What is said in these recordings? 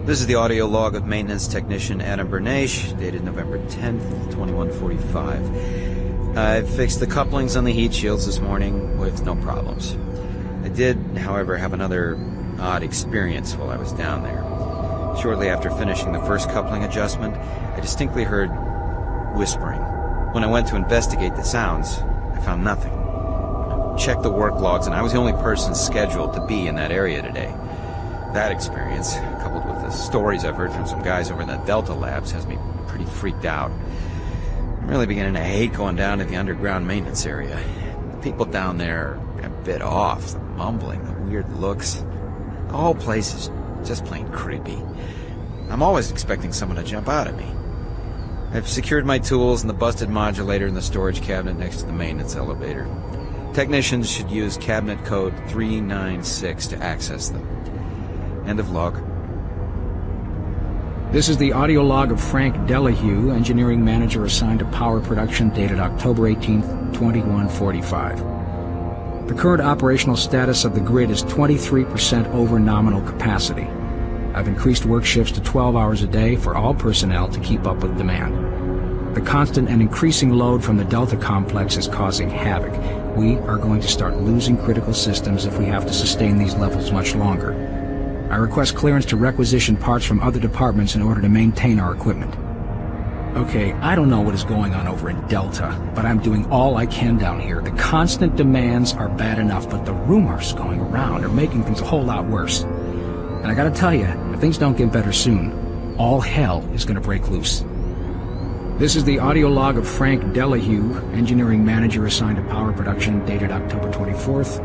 This is the audio log of maintenance technician Adam Bernache, dated November 10th, 2145. I fixed the couplings on the heat shields this morning with no problems. I did, however, have another odd experience while I was down there. Shortly after finishing the first coupling adjustment, I distinctly heard whispering. When I went to investigate the sounds, I found nothing. I checked the work logs, and I was the only person scheduled to be in that area today. That experience, coupled with the stories I've heard from some guys over in the Delta Labs, has me pretty freaked out. I'm really beginning to hate going down to the underground maintenance area. The people down there are a bit off. The mumbling, the weird looks. The whole place is just plain creepy. I'm always expecting someone to jump out at me. I've secured my tools and the busted modulator in the storage cabinet next to the maintenance elevator. Technicians should use cabinet code 396 to access them. End of log. This is the audio log of Frank Delahue, engineering manager assigned to power production, dated October 18th, 2145. The current operational status of the grid is 23% over nominal capacity. I've increased work shifts to 12 hours a day for all personnel to keep up with demand. The constant and increasing load from the Delta complex is causing havoc. We are going to start losing critical systems if we have to sustain these levels much longer. I request clearance to requisition parts from other departments in order to maintain our equipment. Okay, I don't know what is going on over in Delta, but I'm doing all I can down here. The constant demands are bad enough, but the rumors going around are making things a whole lot worse. And I gotta tell you, if things don't get better soon, all hell is gonna break loose. This is the audio log of Frank Delahue, engineering manager assigned to power production, dated October 24th,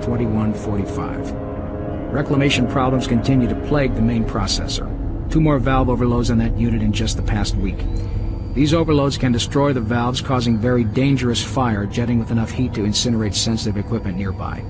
2145. Reclamation problems continue to plague the main processor. 2 more valve overloads on that unit in just the past week. These overloads can destroy the valves, causing very dangerous fire, jetting with enough heat to incinerate sensitive equipment nearby.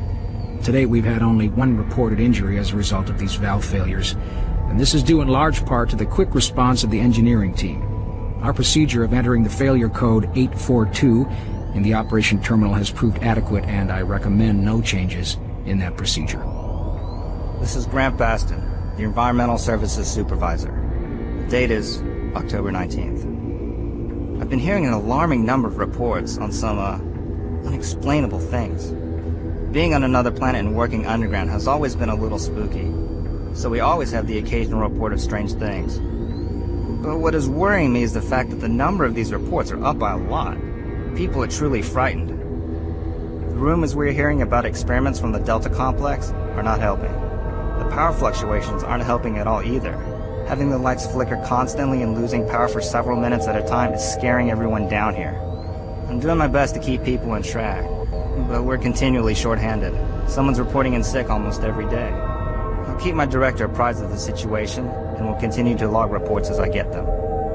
To date, we've had only 1 reported injury as a result of these valve failures, and this is due in large part to the quick response of the engineering team. Our procedure of entering the failure code 842 in the operation terminal has proved adequate, and I recommend no changes in that procedure. This is Grant Baston, the Environmental Services Supervisor. The date is October 19th. I've been hearing an alarming number of reports on some, unexplainable things. Being on another planet and working underground has always been a little spooky, so we always have the occasional report of strange things. But what is worrying me is the fact that the number of these reports are up by a lot. People are truly frightened. The rumors we're hearing about experiments from the Delta complex are not helping. The power fluctuations aren't helping at all either. Having the lights flicker constantly and losing power for several minutes at a time is scaring everyone down here. I'm doing my best to keep people on track, but we're continually short-handed. Someone's reporting in sick almost every day. I'll keep my director apprised of the situation, and will continue to log reports as I get them.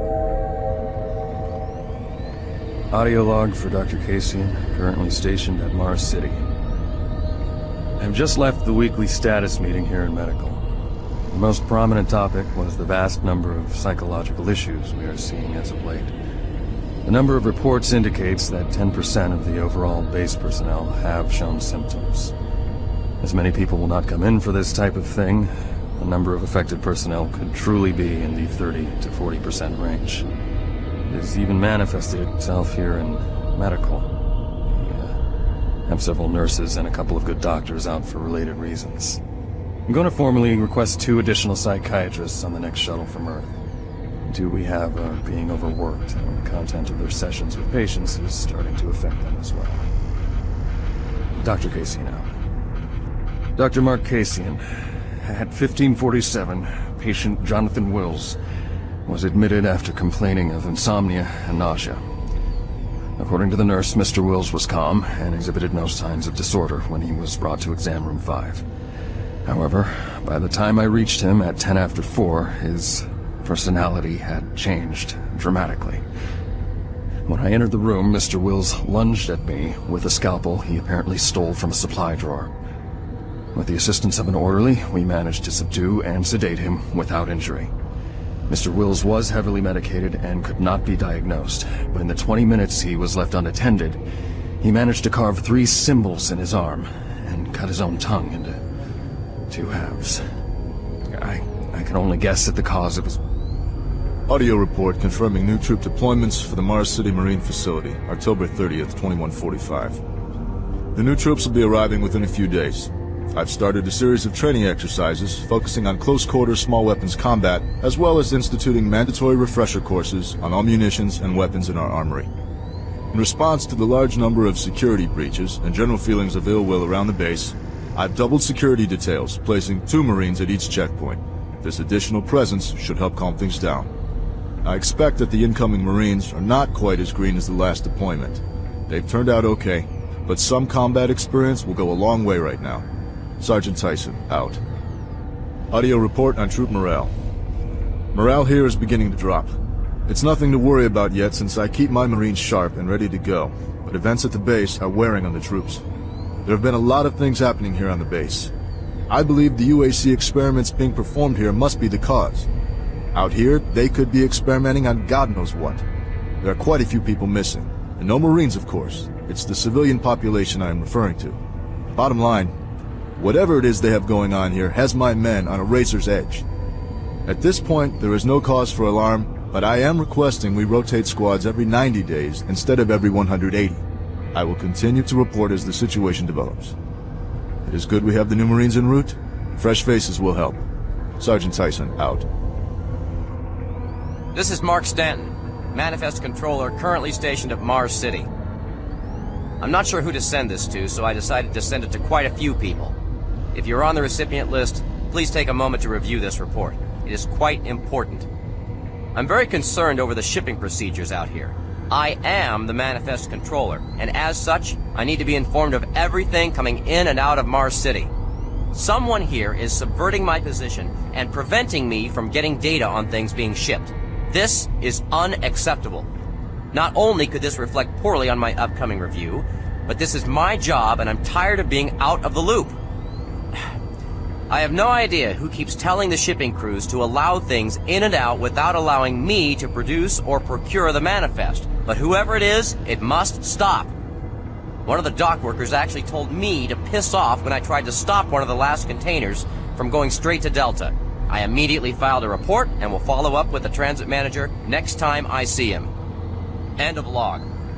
Audio log for Dr. Kasian, currently stationed at Mars City. I've just left the weekly status meeting here in medical. The most prominent topic was the vast number of psychological issues we are seeing as of late. The number of reports indicates that 10% of the overall base personnel have shown symptoms. As many people will not come in for this type of thing, the number of affected personnel could truly be in the 30 to 40% range. It has even manifested itself here in medical. We have several nurses and a couple of good doctors out for related reasons. I'm going to formally request 2 additional psychiatrists on the next shuttle from Earth. The 2 we have are being overworked, and the content of their sessions with patients is starting to affect them as well. Dr. Kasian out. Dr. Mark Kasian, at 1547, patient Jonathan Wills was admitted after complaining of insomnia and nausea. According to the nurse, Mr. Wills was calm and exhibited no signs of disorder when he was brought to exam room 5. However, by the time I reached him at 10 after 4, his personality had changed dramatically. When I entered the room, Mr. Wills lunged at me with a scalpel he apparently stole from a supply drawer. With the assistance of an orderly, we managed to subdue and sedate him without injury. Mr. Wills was heavily medicated and could not be diagnosed, but in the 20 minutes he was left unattended, he managed to carve 3 symbols in his arm and cut his own tongue into 2 halves. I can only guess at the cause. It was... Audio report confirming new troop deployments for the Mars City Marine Facility, October 30th, 2145. The new troops will be arriving within a few days. I've started a series of training exercises focusing on close-quarter small weapons combat, as well as instituting mandatory refresher courses on all munitions and weapons in our armory. In response to the large number of security breaches and general feelings of ill will around the base, I've doubled security details, placing 2 Marines at each checkpoint. This additional presence should help calm things down. I expect that the incoming Marines are not quite as green as the last deployment. They've turned out okay, but some combat experience will go a long way right now. Sergeant Tyson, out. Audio report on troop morale. Morale here is beginning to drop. It's nothing to worry about yet since I keep my Marines sharp and ready to go, but events at the base are wearing on the troops. There have been a lot of things happening here on the base. I believe the UAC experiments being performed here must be the cause. Out here, they could be experimenting on God knows what. There are quite a few people missing, and no Marines, of course. It's the civilian population I am referring to. Bottom line, whatever it is they have going on here has my men on a razor's edge. At this point, there is no cause for alarm, but I am requesting we rotate squads every 90 days instead of every 180. I will continue to report as the situation develops. It is good we have the new Marines en route. Fresh faces will help. Sergeant Tyson, out. This is Mark Stanton, Manifest Controller currently stationed at Mars City. I'm not sure who to send this to, so I decided to send it to quite a few people. If you're on the recipient list, please take a moment to review this report. It is quite important. I'm very concerned over the shipping procedures out here. I am the Manifest Controller, and as such, I need to be informed of everything coming in and out of Mars City. Someone here is subverting my position and preventing me from getting data on things being shipped. This is unacceptable. Not only could this reflect poorly on my upcoming review, but this is my job and I'm tired of being out of the loop. I have no idea who keeps telling the shipping crews to allow things in and out without allowing me to produce or procure the manifest, but whoever it is, it must stop. One of the dock workers actually told me to piss off when I tried to stop one of the last containers from going straight to Delta. I immediately filed a report and will follow up with the transit manager next time I see him. End of log.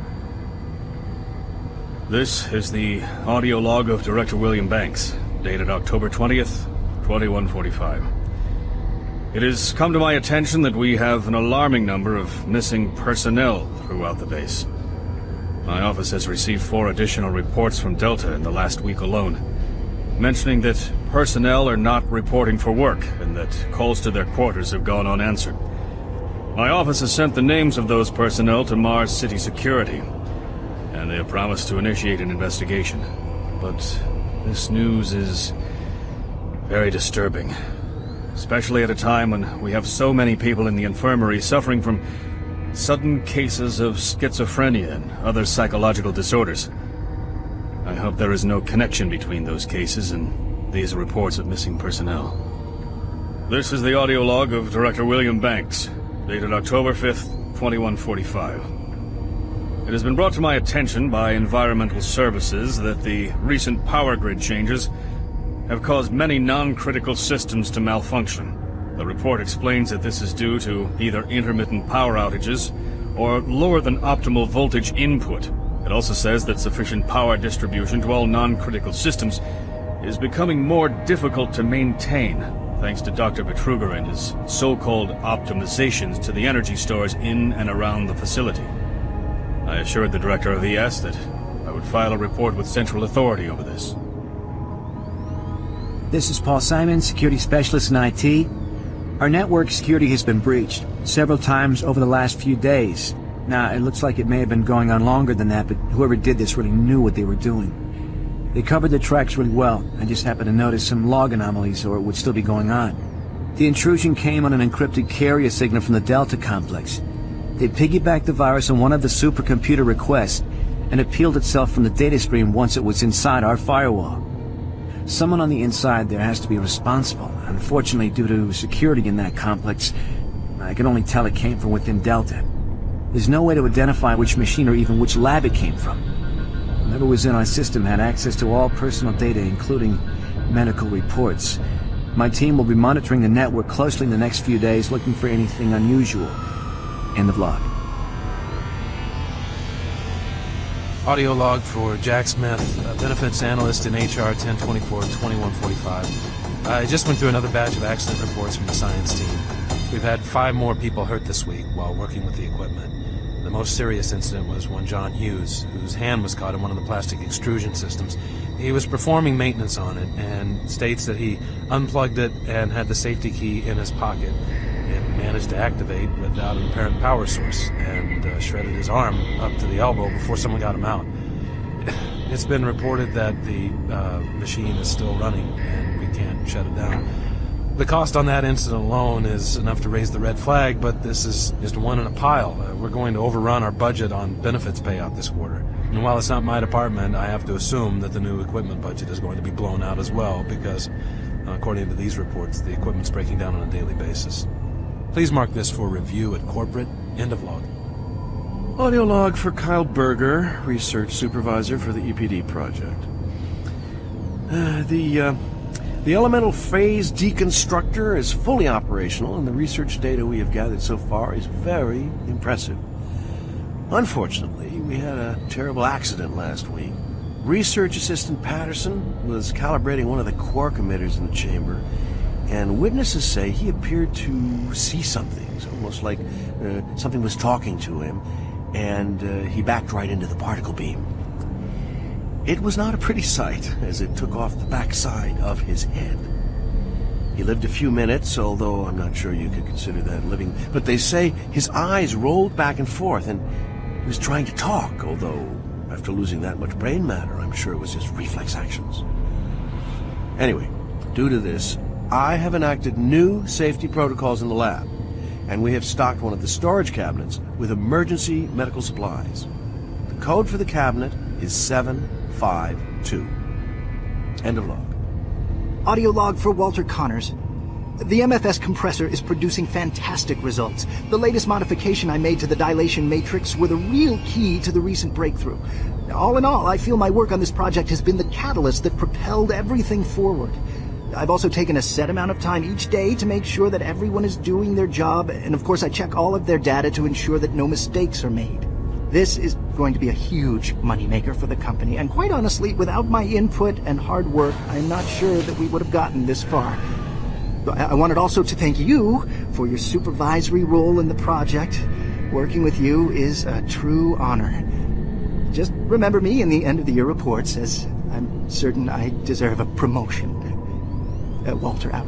This is the audio log of Director William Banks, dated October 20th, 2145. It has come to my attention that we have an alarming number of missing personnel throughout the base. My office has received 4 additional reports from Delta in the last week alone, mentioning that personnel are not reporting for work and that calls to their quarters have gone unanswered. My office has sent the names of those personnel to Mars City Security, and they have promised to initiate an investigation. But this news is very disturbing, especially at a time when we have so many people in the infirmary suffering from sudden cases of schizophrenia and other psychological disorders. I hope there is no connection between those cases and these reports of missing personnel. This is the audio log of Director William Banks, dated October 5th, 2145. It has been brought to my attention by Environmental Services that the recent power grid changes have caused many non-critical systems to malfunction. The report explains that this is due to either intermittent power outages or lower than optimal voltage input. It also says that sufficient power distribution to all non-critical systems is becoming more difficult to maintain, thanks to Dr. Betruger and his so-called optimizations to the energy stores in and around the facility. I assured the Director of ES that I would file a report with Central Authority over this. This is Paul Simon, Security Specialist in IT. Our network security has been breached several times over the last few days. Now, it looks like it may have been going on longer than that, but whoever did this really knew what they were doing. They covered the tracks really well. I just happened to notice some log anomalies, or it would still be going on. The intrusion came on an encrypted carrier signal from the Delta complex. They piggybacked the virus on one of the supercomputer requests, and it peeled itself from the data stream once it was inside our firewall. Someone on the inside there has to be responsible. Unfortunately, due to security in that complex, I can only tell it came from within Delta. There's no way to identify which machine or even which lab it came from. Whoever was in our system had access to all personal data, including medical reports. My team will be monitoring the network closely in the next few days, looking for anything unusual. End of log. Audio log for Jack Smith, benefits analyst in HR 1024-2145. I just went through another batch of accident reports from the science team. We've had 5 more people hurt this week while working with the equipment. The most serious incident was one John Hughes, whose hand was caught in one of the plastic extrusion systems. He was performing maintenance on it and states that he unplugged it and had the safety key in his pocket. It managed to activate without an apparent power source and shredded his arm up to the elbow before someone got him out. It's been reported that the machine is still running and we can't shut it down. The cost on that incident alone is enough to raise the red flag, but this is just one in a pile. We're going to overrun our budget on benefits payout this quarter. And while it's not my department, I have to assume that the new equipment budget is going to be blown out as well, because, according to these reports, the equipment's breaking down on a daily basis. Please mark this for review at corporate. End of log. Audio log for Kyle Berger, research supervisor for the EPD project. The elemental phase deconstructor is fully operational, and the research data we have gathered so far is very impressive. Unfortunately, we had a terrible accident last week. Research assistant Patterson was calibrating one of the quark emitters in the chamber, and witnesses say he appeared to see something. It's almost like something was talking to him, and he backed right into the particle beam. It was not a pretty sight, as it took off the backside of his head. He lived a few minutes, although I'm not sure you could consider that living. But they say his eyes rolled back and forth, and he was trying to talk, although after losing that much brain matter, I'm sure it was just reflex actions. Anyway, due to this, I have enacted new safety protocols in the lab, and we have stocked one of the storage cabinets with emergency medical supplies. The code for the cabinet is 752. End of log. Audio log for Walter Connors. The MFS compressor is producing fantastic results. The latest modification I made to the dilation matrix were the real key to the recent breakthrough. All in all, I feel my work on this project has been the catalyst that propelled everything forward. I've also taken a set amount of time each day to make sure that everyone is doing their job, and of course I check all of their data to ensure that no mistakes are made. This is going to be a huge moneymaker for the company, and quite honestly, without my input and hard work, I'm not sure that we would have gotten this far. I wanted also to thank you for your supervisory role in the project. Working with you is a true honor. Just remember me in the end-of-the-year reports, as I'm certain I deserve a promotion. Walter out.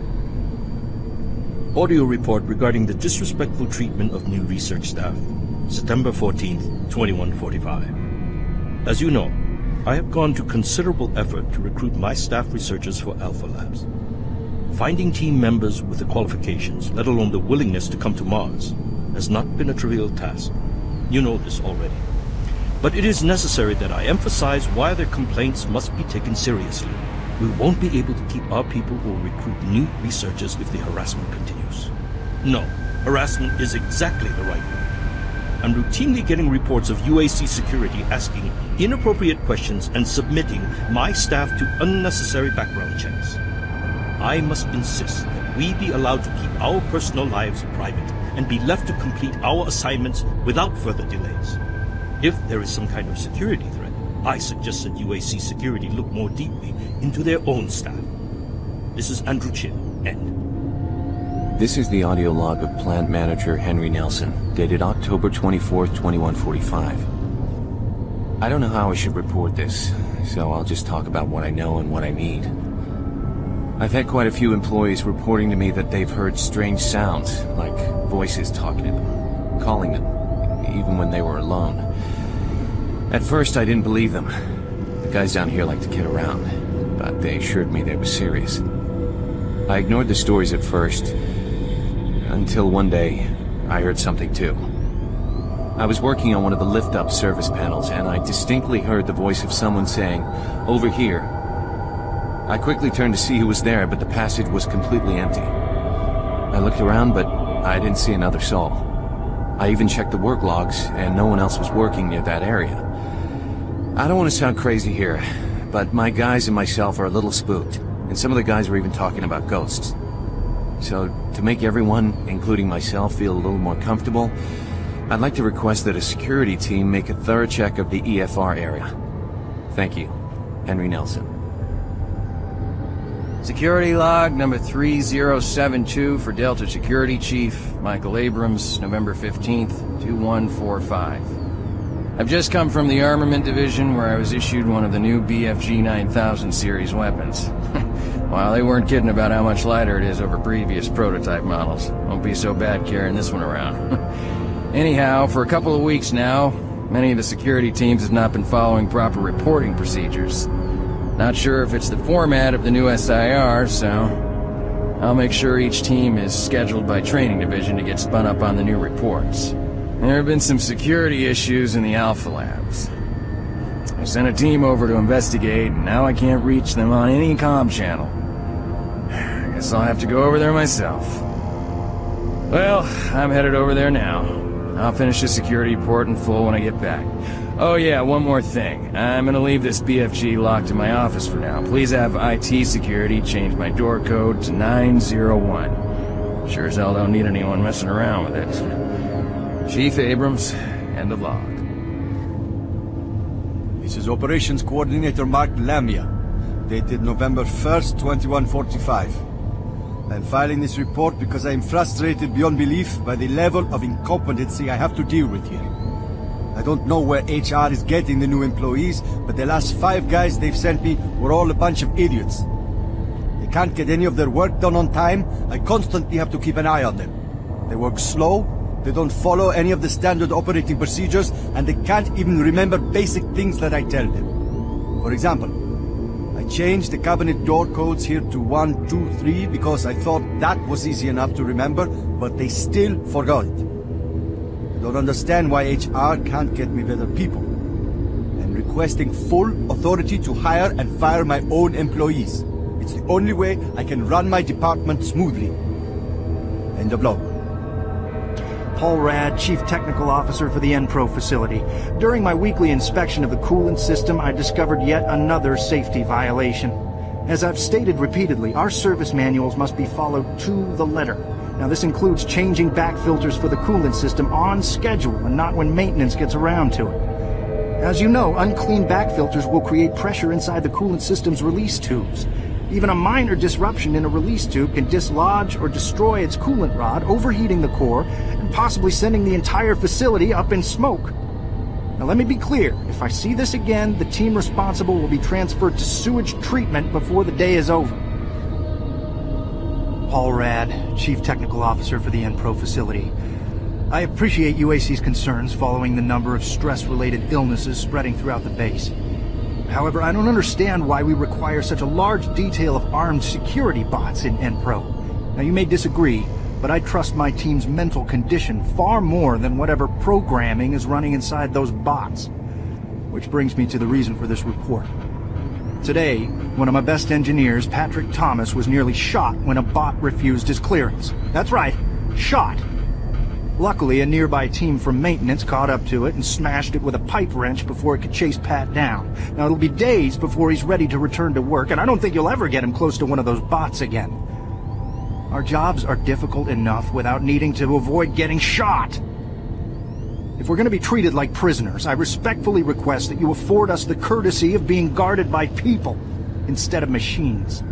Audio report regarding the disrespectful treatment of new research staff. September 14th, 2145. As you know, I have gone to considerable effort to recruit my staff researchers for Alpha Labs. Finding team members with the qualifications, let alone the willingness to come to Mars, has not been a trivial task. You know this already. But it is necessary that I emphasize why their complaints must be taken seriously. We won't be able to keep our people or recruit new researchers if the harassment continues. No, harassment is exactly the right word. I'm routinely getting reports of UAC security asking inappropriate questions and submitting my staff to unnecessary background checks. I must insist that we be allowed to keep our personal lives private and be left to complete our assignments without further delays. If there is some kind of security threat, I suggest that UAC security look more deeply into their own staff. This is Andrew Chin, end. This is the audio log of Plant Manager Henry Nelson, dated October 24th, 2145. I don't know how I should report this, so I'll just talk about what I know and what I need. I've had quite a few employees reporting to me that they've heard strange sounds, like voices talking to them, calling them, even when they were alone. At first, I didn't believe them. The guys down here like to kid around, but they assured me they were serious. I ignored the stories at first, until one day, I heard something too. I was working on one of the lift-up service panels, and I distinctly heard the voice of someone saying, "Over here." I quickly turned to see who was there, but the passage was completely empty. I looked around, but I didn't see another soul. I even checked the work logs, and no one else was working near that area. I don't want to sound crazy here, but my guys and myself are a little spooked, and some of the guys were even talking about ghosts. So, to make everyone, including myself, feel a little more comfortable, I'd like to request that a security team make a thorough check of the EFR area. Thank you. Henry Nelson. Security log number 3072 for Delta Security Chief Michael Abrams, November 15th, 2145. I've just come from the Armament Division where I was issued one of the new BFG 9000 series weapons. Well, they weren't kidding about how much lighter it is over previous prototype models. Won't be so bad carrying this one around. Anyhow, for a couple of weeks now, many of the security teams have not been following proper reporting procedures. Not sure if it's the format of the new SIR, so I'll make sure each team is scheduled by Training Division to get spun up on the new reports. There have been some security issues in the Alpha Labs. I sent a team over to investigate, and now I can't reach them on any comm channel. I guess I'll have to go over there myself. Well, I'm headed over there now. I'll finish the security report in full when I get back. Oh yeah, one more thing. I'm gonna leave this BFG locked in my office for now. Please have IT security change my door code to 901. Sure as hell don't need anyone messing around with it. Chief Abrams, end of log. This is Operations Coordinator Mark Lamia, dated November 1st, 2145. I'm filing this report because I am frustrated beyond belief by the level of incompetency I have to deal with here. I don't know where HR is getting the new employees, but the last 5 guys they've sent me were all a bunch of idiots. They can't get any of their work done on time. I constantly have to keep an eye on them. They work slow, they don't follow any of the standard operating procedures, and they can't even remember basic things that I tell them. For example, I changed the cabinet door codes here to 1, 2, 3 because I thought that was easy enough to remember, but they still forgot it. I don't understand why HR can't get me better people. I'm requesting full authority to hire and fire my own employees. It's the only way I can run my department smoothly. End of log. Paul Rad, Chief Technical Officer for the Enpro facility. During my weekly inspection of the coolant system, I discovered yet another safety violation. As I've stated repeatedly, our service manuals must be followed to the letter. Now, this includes changing back filters for the coolant system on schedule and not when maintenance gets around to it. As you know, unclean back filters will create pressure inside the coolant system's release tubes. Even a minor disruption in a release tube can dislodge or destroy its coolant rod, overheating the core and possibly sending the entire facility up in smoke. Now, let me be clear. If I see this again, the team responsible will be transferred to sewage treatment before the day is over. Paul Rad, Chief Technical Officer for the Enpro facility. I appreciate UAC's concerns following the number of stress-related illnesses spreading throughout the base. However, I don't understand why we require such a large detail of armed security bots in Enpro. Now, you may disagree, but I trust my team's mental condition far more than whatever programming is running inside those bots. Which brings me to the reason for this report. Today, one of my best engineers, Patrick Thomas, was nearly shot when a bot refused his clearance. That's right, shot. Luckily, a nearby team from maintenance caught up to it and smashed it with a pipe wrench before it could chase Pat down. Now, it'll be days before he's ready to return to work, and I don't think you'll ever get him close to one of those bots again. Our jobs are difficult enough without needing to avoid getting shot. If we're going to be treated like prisoners, I respectfully request that you afford us the courtesy of being guarded by people instead of machines.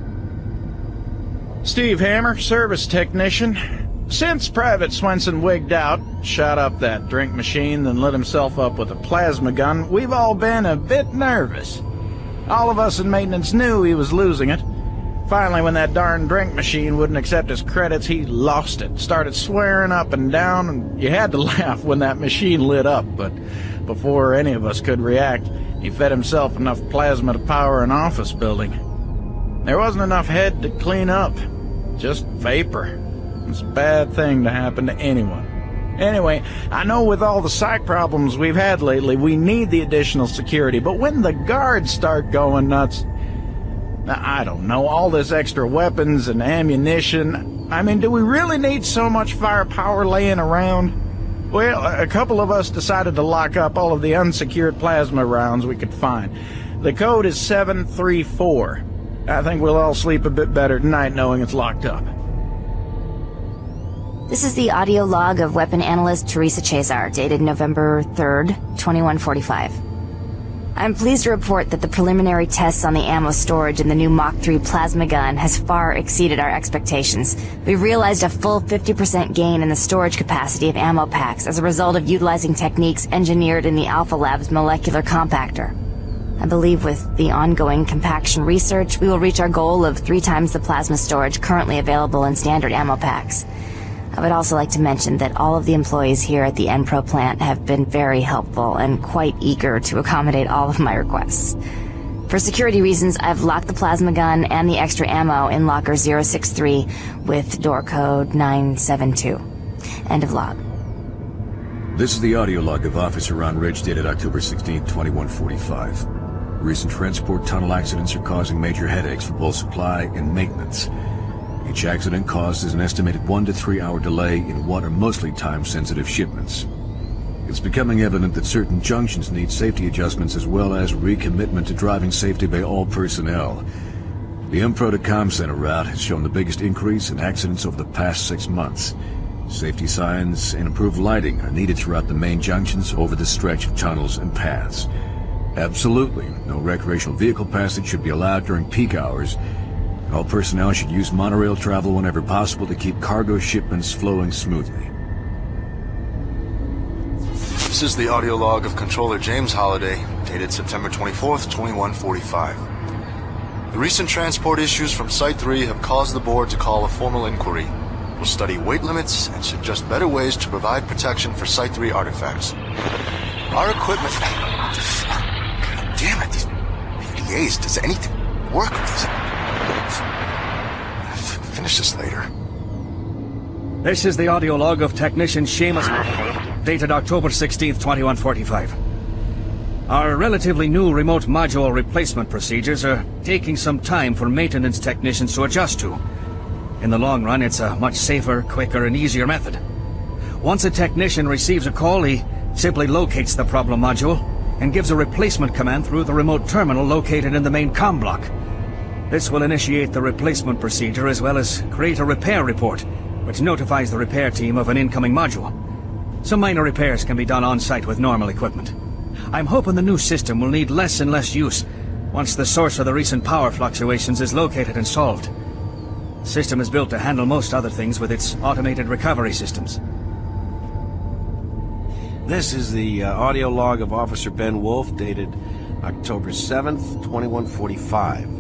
Steve Hammer, service technician. Since Private Swenson wigged out, shot up that drink machine, then lit himself up with a plasma gun, we've all been a bit nervous. All of us in maintenance knew he was losing it. Finally, when that darn drink machine wouldn't accept his credits, he lost it, started swearing up and down, and you had to laugh when that machine lit up, but before any of us could react, he fed himself enough plasma to power an office building. There wasn't enough head to clean up, just vapor. It's a bad thing to happen to anyone. Anyway, I know with all the psych problems we've had lately, we need the additional security, but when the guards start going nuts, I don't know, all this extra weapons and ammunition, I mean, do we really need so much firepower laying around? Well, a couple of us decided to lock up all of the unsecured plasma rounds we could find. The code is 734. I think we'll all sleep a bit better tonight knowing it's locked up. This is the audio log of weapon analyst Teresa Chazar, dated November 3rd, 2145. I'm pleased to report that the preliminary tests on the ammo storage in the new Mach 3 plasma gun has far exceeded our expectations. We've realized a full 50% gain in the storage capacity of ammo packs as a result of utilizing techniques engineered in the Alpha Labs molecular compactor. I believe with the ongoing compaction research, we will reach our goal of 3 times the plasma storage currently available in standard ammo packs. I would also like to mention that all of the employees here at the Enpro plant have been very helpful and quite eager to accommodate all of my requests. For security reasons, I've locked the plasma gun and the extra ammo in locker 063 with door code 972. End of log. This is the audio log of Officer Ron Ridge, dated October 16, 2145. Recent transport tunnel accidents are causing major headaches for both supply and maintenance. Each accident causes an estimated 1 to 3 hour delay in what are mostly time-sensitive shipments. It's becoming evident that certain junctions need safety adjustments as well as recommitment to driving safety by all personnel. The Enpro to Com Center route has shown the biggest increase in accidents over the past 6 months. Safety signs and improved lighting are needed throughout the main junctions over the stretch of tunnels and paths. Absolutely, no recreational vehicle passage should be allowed during peak hours. All personnel should use monorail travel whenever possible to keep cargo shipments flowing smoothly. This is the audio log of Controller James Holliday, dated September 24th, 2145. The recent transport issues from Site 3 have caused the board to call a formal inquiry. We'll study weight limits and suggest better ways to provide protection for Site 3 artifacts. Our equipment... God damn it, these PDAs, does anything work with these? Finish this later. This is the audio log of Technician Seamus, dated October 16th, 2145. Our relatively new remote module replacement procedures are taking some time for maintenance technicians to adjust to. In the long run, it's a much safer, quicker, and easier method. Once a technician receives a call, he simply locates the problem module and gives a replacement command through the remote terminal located in the main comm block. This will initiate the replacement procedure as well as create a repair report, which notifies the repair team of an incoming module. Some minor repairs can be done on-site with normal equipment. I'm hoping the new system will need less and less use once the source of the recent power fluctuations is located and solved. The system is built to handle most other things with its automated recovery systems. This is the audio log of Officer Ben Wolf, dated October 7th, 2145.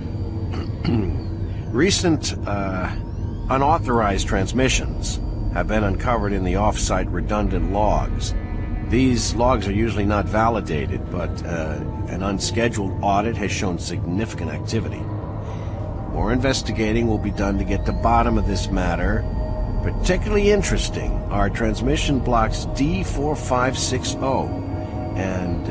Recent unauthorized transmissions have been uncovered in the off-site redundant logs. These logs are usually not validated, but an unscheduled audit has shown significant activity. More investigating will be done to get to the bottom of this matter. Particularly interesting are transmission blocks D4560 and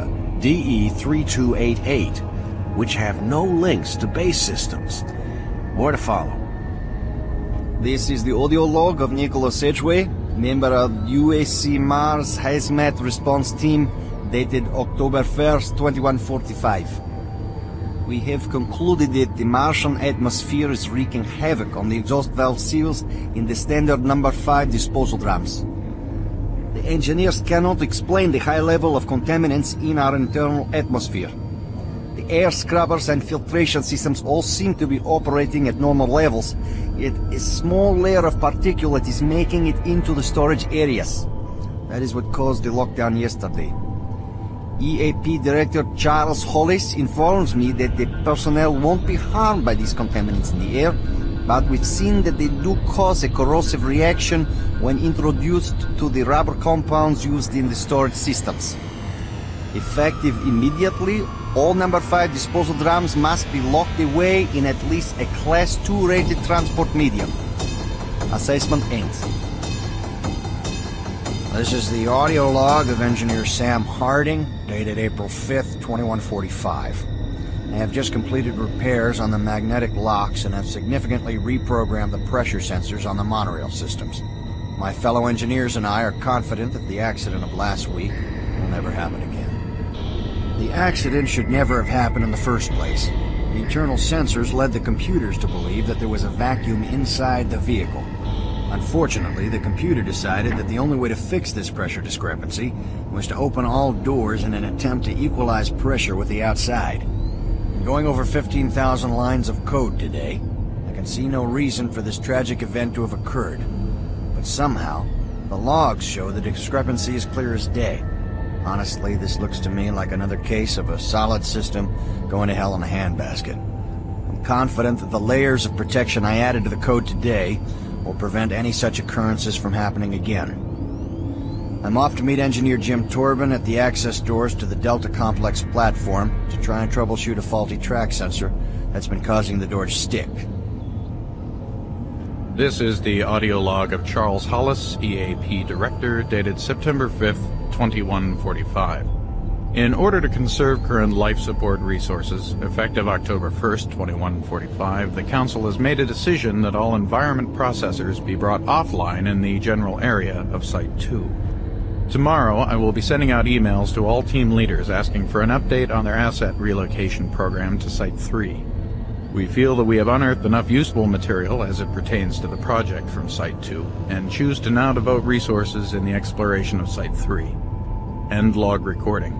DE3288, which have no links to base systems. More to follow. This is the audio log of Nicholas Edgway, member of UAC Mars Hazmat Response Team, dated October 1st, 2145. We have concluded that the Martian atmosphere is wreaking havoc on the exhaust valve seals in the standard number 5 disposal drums. The engineers cannot explain the high level of contaminants in our internal atmosphere. The air scrubbers and filtration systems all seem to be operating at normal levels, yet a small layer of particulate is making it into the storage areas. That is what caused the lockdown yesterday. EAP Director Charles Hollis informs me that the personnel won't be harmed by these contaminants in the air, but we've seen that they do cause a corrosive reaction when introduced to the rubber compounds used in the storage systems. Effective immediately, all number 5 disposal drums must be locked away in at least a Class 2 rated transport medium. Assessment ends. This is the audio log of Engineer Sam Harding, dated April 5th, 2145. I have just completed repairs on the magnetic locks and have significantly reprogrammed the pressure sensors on the monorail systems. My fellow engineers and I are confident that the accident of last week will never happen again. The accident should never have happened in the first place. The internal sensors led the computers to believe that there was a vacuum inside the vehicle. Unfortunately, the computer decided that the only way to fix this pressure discrepancy was to open all doors in an attempt to equalize pressure with the outside. In going over 15,000 lines of code today, I can see no reason for this tragic event to have occurred. But somehow, the logs show the discrepancy is clear as day. Honestly, this looks to me like another case of a solid system going to hell in a handbasket. I'm confident that the layers of protection I added to the code today will prevent any such occurrences from happening again. I'm off to meet Engineer Jim Torben at the access doors to the Delta Complex platform to try and troubleshoot a faulty track sensor that's been causing the door to stick. This is the audio log of Charles Hollis, EAP Director, dated September 5th, 2145. In order to conserve current life support resources, effective October 1st, 2145, the Council has made a decision that all environment processors be brought offline in the general area of Site 2. Tomorrow, I will be sending out emails to all team leaders asking for an update on their asset relocation program to Site 3. We feel that we have unearthed enough useful material as it pertains to the project from Site 2, and choose to now devote resources in the exploration of Site 3. End log recording.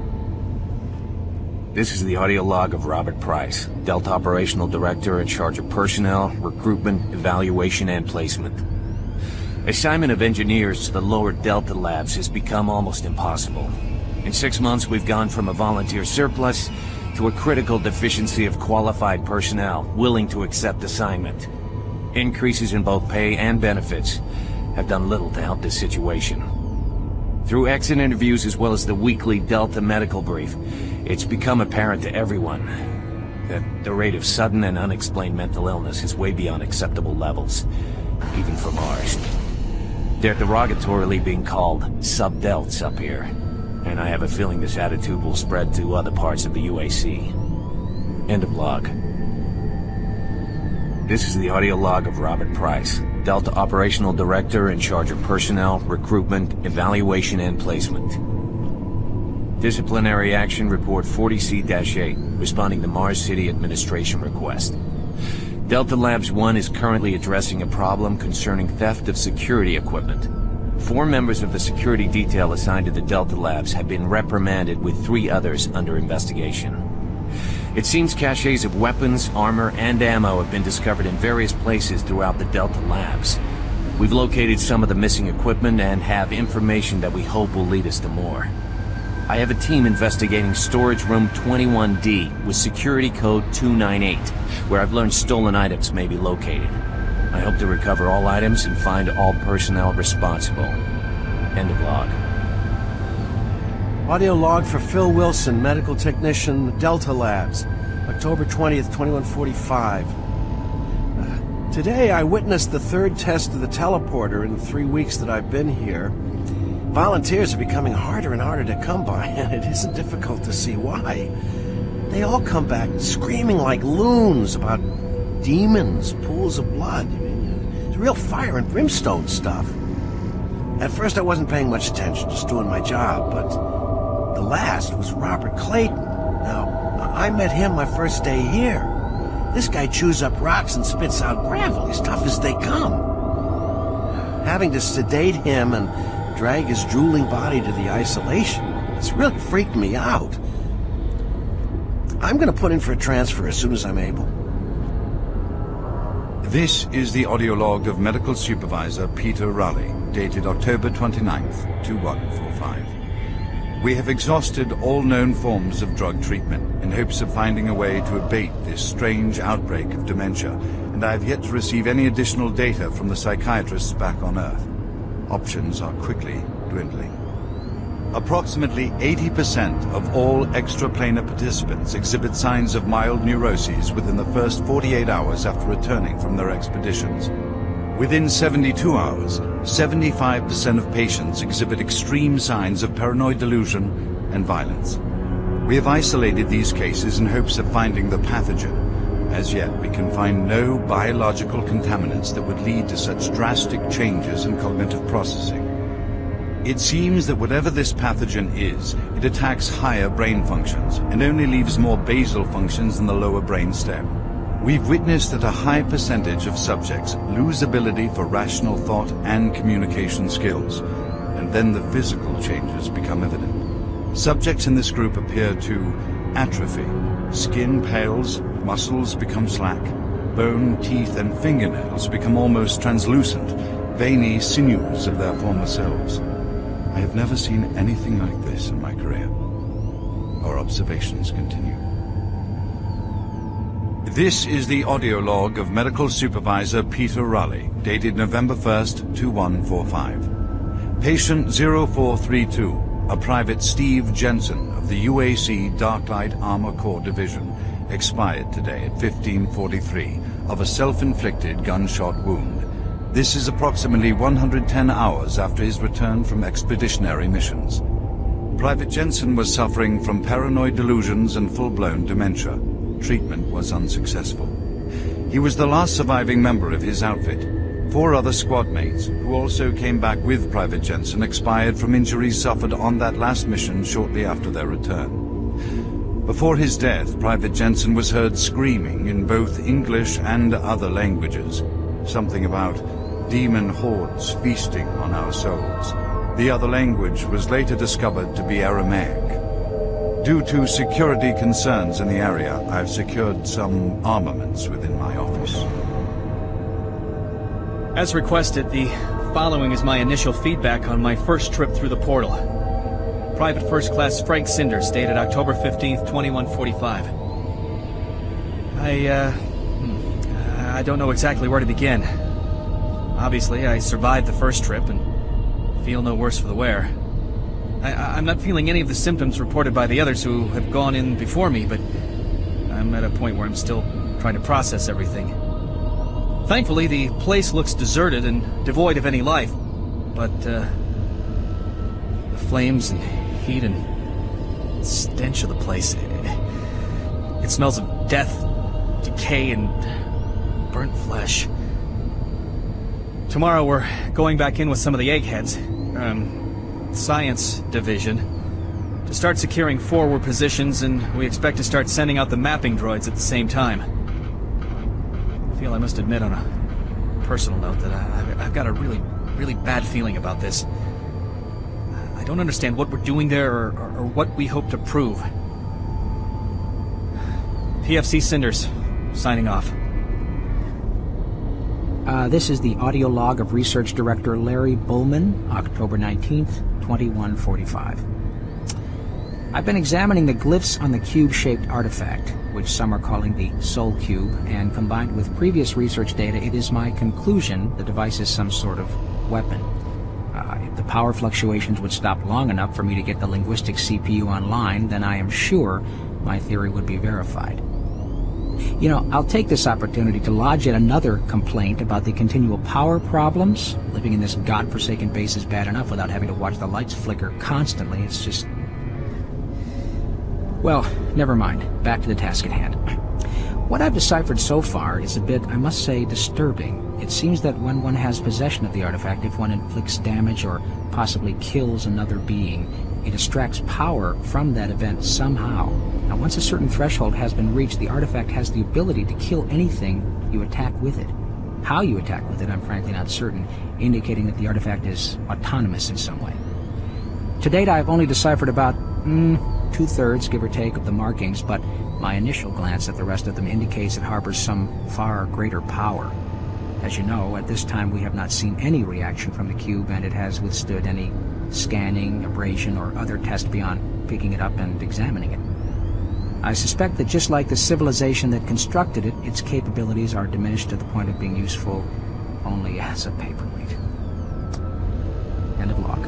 This is the audio log of Robert Price, Delta Operational Director in charge of personnel, recruitment, evaluation, and placement. Assignment of engineers to the lower Delta labs has become almost impossible. In 6 months, we've gone from a volunteer surplus to a critical deficiency of qualified personnel willing to accept assignment. Increases in both pay and benefits have done little to help this situation. Through exit interviews as well as the weekly Delta medical brief, it's become apparent to everyone that the rate of sudden and unexplained mental illness is way beyond acceptable levels, even for Mars. They're derogatorily being called sub-delts up here, and I have a feeling this attitude will spread to other parts of the UAC. End of log. This is the audio log of Robert Price, Delta Operational Director in charge of personnel, recruitment, evaluation, and placement. Disciplinary Action Report 40C-8, responding to Mars City Administration request. Delta Labs 1 is currently addressing a problem concerning theft of security equipment. 4 members of the security detail assigned to the Delta Labs have been reprimanded with 3 others under investigation. It seems caches of weapons, armor, and ammo have been discovered in various places throughout the Delta Labs. We've located some of the missing equipment and have information that we hope will lead us to more. I have a team investigating storage room 21D with security code 298, where I've learned stolen items may be located. I hope to recover all items and find all personnel responsible. End of log. Audio log for Phil Wilson, medical technician, Delta Labs, October 20th, 2145. Today I witnessed the 3rd test of the teleporter in the 3 weeks that I've been here. Volunteers are becoming harder and harder to come by, and it isn't difficult to see why. They all come back screaming like loons about demons, pools of blood. It's real fire and brimstone stuff. At first I wasn't paying much attention, just doing my job, but the last was Robert Clayton. Now, I met him my first day here. This guy chews up rocks and spits out gravel, as tough as they come. Having to sedate him and drag his drooling body to the isolation, it's really freaked me out. I'm gonna put in for a transfer as soon as I'm able. This is the audio log of Medical Supervisor Peter Raleigh, dated October 29th, 2145. We have exhausted all known forms of drug treatment in hopes of finding a way to abate this strange outbreak of dementia, and I have yet to receive any additional data from the psychiatrists back on Earth. Options are quickly dwindling. Approximately 80% of all extraplanar participants exhibit signs of mild neuroses within the first 48 hours after returning from their expeditions. Within 72 hours, 75% of patients exhibit extreme signs of paranoid delusion and violence. We have isolated these cases in hopes of finding the pathogen. As yet, we can find no biological contaminants that would lead to such drastic changes in cognitive processing. It seems that whatever this pathogen is, it attacks higher brain functions and only leaves more basal functions in the lower brain stem. We've witnessed that a high percentage of subjects lose ability for rational thought and communication skills, and then the physical changes become evident. Subjects in this group appear to atrophy. Skin pales, muscles become slack, bone, teeth, and fingernails become almost translucent, veiny sinews of their former selves. I have never seen anything like this in my career. Our observations continue. This is the audio log of Medical Supervisor Peter Raleigh, dated November 1st, 2145. Patient 0432, a Private Steve Jensen of the UAC Darklight Armor Corps Division, expired today at 15:43 of a self-inflicted gunshot wound. This is approximately 110 hours after his return from expeditionary missions. Private Jensen was suffering from paranoid delusions and full-blown dementia. Treatment was unsuccessful. He was the last surviving member of his outfit. 4 other squad mates, who also came back with Private Jensen, expired from injuries suffered on that last mission shortly after their return. Before his death, Private Jensen was heard screaming in both English and other languages, something about demon hordes feasting on our souls. The other language was later discovered to be Aramaic. Due to security concerns in the area, I've secured some armaments within my office. As requested, the following is my initial feedback on my first trip through the portal. Private First Class Frank Sinders, dated October 15th, 2145. I don't know exactly where to begin. Obviously, I survived the first trip and feel no worse for the wear. I'm not feeling any of the symptoms reported by the others who have gone in before me, but I'm at a point where I'm still trying to process everything. Thankfully, the place looks deserted and devoid of any life, but the flames and heat and stench of the place, it smells of death, decay, and burnt flesh. Tomorrow we're going back in with some of the eggheads, Science Division, to start securing forward positions, and we expect to start sending out the mapping droids at the same time. I feel I must admit on a personal note that I've got a really bad feeling about this. I don't understand what we're doing there or what we hope to prove. PFC Sinders, signing off. This is the audio log of Research Director Larry Bullman, October 19th, 2145. I've been examining the glyphs on the cube-shaped artifact, which some are calling the Soul Cube, and combined with previous research data, it is my conclusion the device is some sort of weapon. If the power fluctuations would stop long enough for me to get the linguistic CPU online, then I am sure my theory would be verified. You know, I'll take this opportunity to lodge yet another complaint about the continual power problems. Living in this godforsaken base is bad enough without having to watch the lights flicker constantly. It's just... Well, never mind. Back to the task at hand. What I've deciphered so far is a bit, I must say, disturbing. It seems that when one has possession of the artifact, if one inflicts damage or possibly kills another being, it extracts power from that event somehow. Now, once a certain threshold has been reached, the artifact has the ability to kill anything you attack with it. How you attack with it, I'm frankly not certain, indicating that the artifact is autonomous in some way. To date, I've only deciphered about 2/3, give or take, of the markings, but my initial glance at the rest of them indicates it harbors some far greater power. As you know, at this time we have not seen any reaction from the cube, and it has withstood any scanning, abrasion, or other test beyond picking it up and examining it. I suspect that just like the civilization that constructed it, its capabilities are diminished to the point of being useful only as a paperweight. End of log.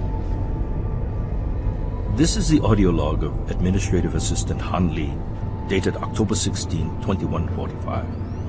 This is the audio log of Administrative Assistant Han Lee, dated October 16, 2145.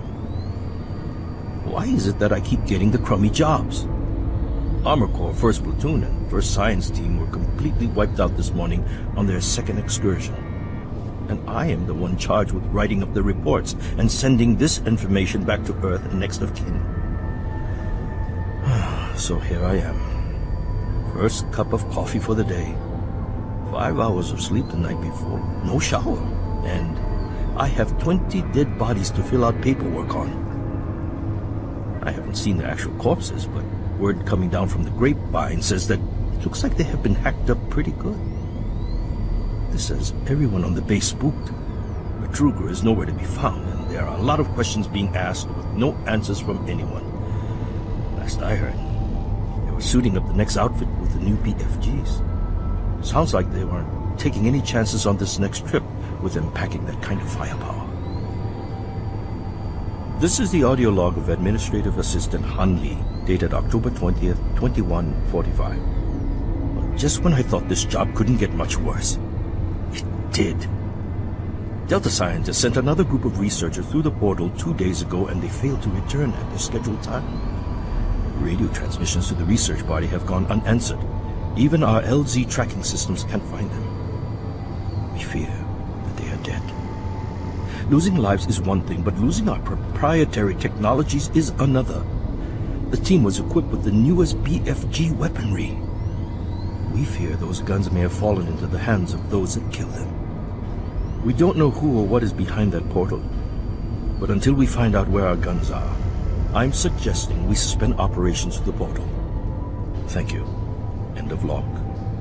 Why is it that I keep getting the crummy jobs? Armor Corps 1st Platoon and 1st Science Team were completely wiped out this morning on their second excursion. And I am the one charged with writing up the reports and sending this information back to Earth and next of kin. So here I am, first cup of coffee for the day. 5 hours of sleep the night before, no shower, and I have 20 dead bodies to fill out paperwork on. I haven't seen the actual corpses, but word coming down from the grapevine says that it looks like they have been hacked up pretty good. This says everyone on the base spooked. Betruger is nowhere to be found, and there are a lot of questions being asked with no answers from anyone. Last I heard, they were suiting up the next outfit with the new BFGs. Sounds like they weren't taking any chances on this next trip with them packing that kind of firepower. This is the audio log of Administrative Assistant Han Lee, dated October 20th, 2145. Just when I thought this job couldn't get much worse, it did. Delta scientists sent another group of researchers through the portal 2 days ago, and they failed to return at their scheduled time. Radio transmissions to the research body have gone unanswered. Even our LZ tracking systems can't find them. We fear that they are dead. Losing lives is one thing, but losing our proprietary technologies is another. The team was equipped with the newest BFG weaponry. We fear those guns may have fallen into the hands of those that killed them. We don't know who or what is behind that portal, but until we find out where our guns are, I'm suggesting we suspend operations to the portal. Thank you. End of log.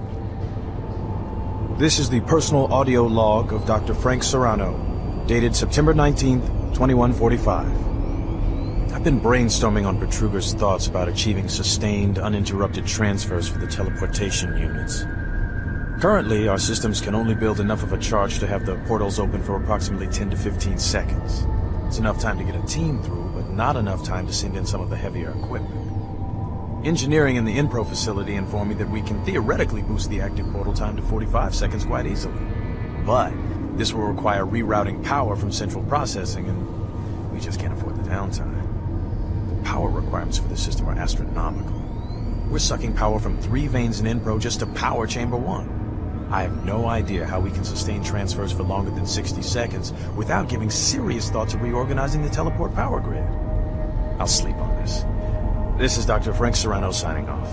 This is the personal audio log of Dr. Frank Serrano, dated September 19th, 2145. I've been brainstorming on Betruger's thoughts about achieving sustained, uninterrupted transfers for the teleportation units. Currently, our systems can only build enough of a charge to have the portals open for approximately 10 to 15 seconds. It's enough time to get a team through, but not enough time to send in some of the heavier equipment. Engineering in the Inpro facility informed me that we can theoretically boost the active portal time to 45 seconds quite easily. But this will require rerouting power from central processing, and we just can't afford the downtime. The power requirements for the system are astronomical. We're sucking power from 3 veins in Inpro just to power Chamber 1. I have no idea how we can sustain transfers for longer than 60 seconds without giving serious thought to reorganizing the teleport power grid. I'll sleep on this. This is Dr. Frank Serrano signing off.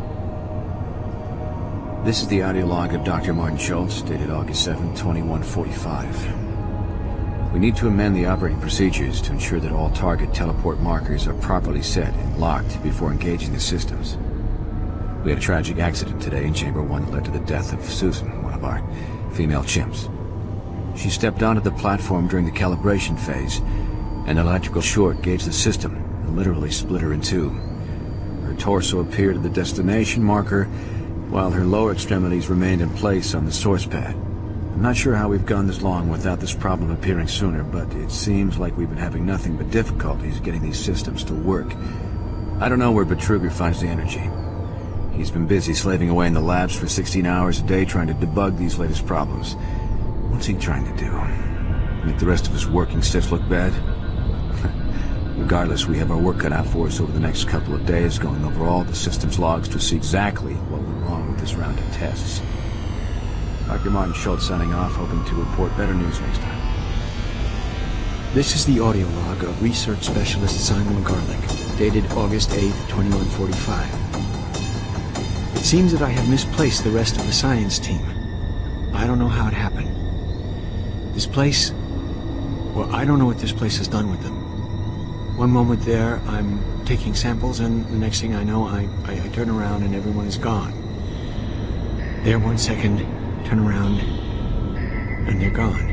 This is the audio log of Dr. Martin Schultz, dated August 7, 2145. We need to amend the operating procedures to ensure that all target teleport markers are properly set and locked before engaging the systems. We had a tragic accident today in Chamber 1 that led to the death of Susan, one of our female chimps. She stepped onto the platform during the calibration phase. An electrical short gauged the system and literally split her in two. Her torso appeared at the destination marker, while her lower extremities remained in place on the source pad. I'm not sure how we've gone this long without this problem appearing sooner, but it seems like we've been having nothing but difficulties getting these systems to work. I don't know where Betruger finds the energy. He's been busy slaving away in the labs for 16 hours a day trying to debug these latest problems. What's he trying to do? Make the rest of his working stiffs look bad? Regardless, we have our work cut out for us over the next couple of days, going over all the systems logs to see exactly what went wrong with this round of tests. Dr. Martin Schultz signing off, hoping to report better news next time. This is the audio log of Research Specialist Simon Garlick, dated August 8, 2145. It seems that I have misplaced the rest of the science team. I don't know how it happened. This place... well, I don't know what this place has done with them. One moment there, I'm taking samples, and the next thing I know, I turn around and everyone is gone. There 1 second, turn around, and they're gone.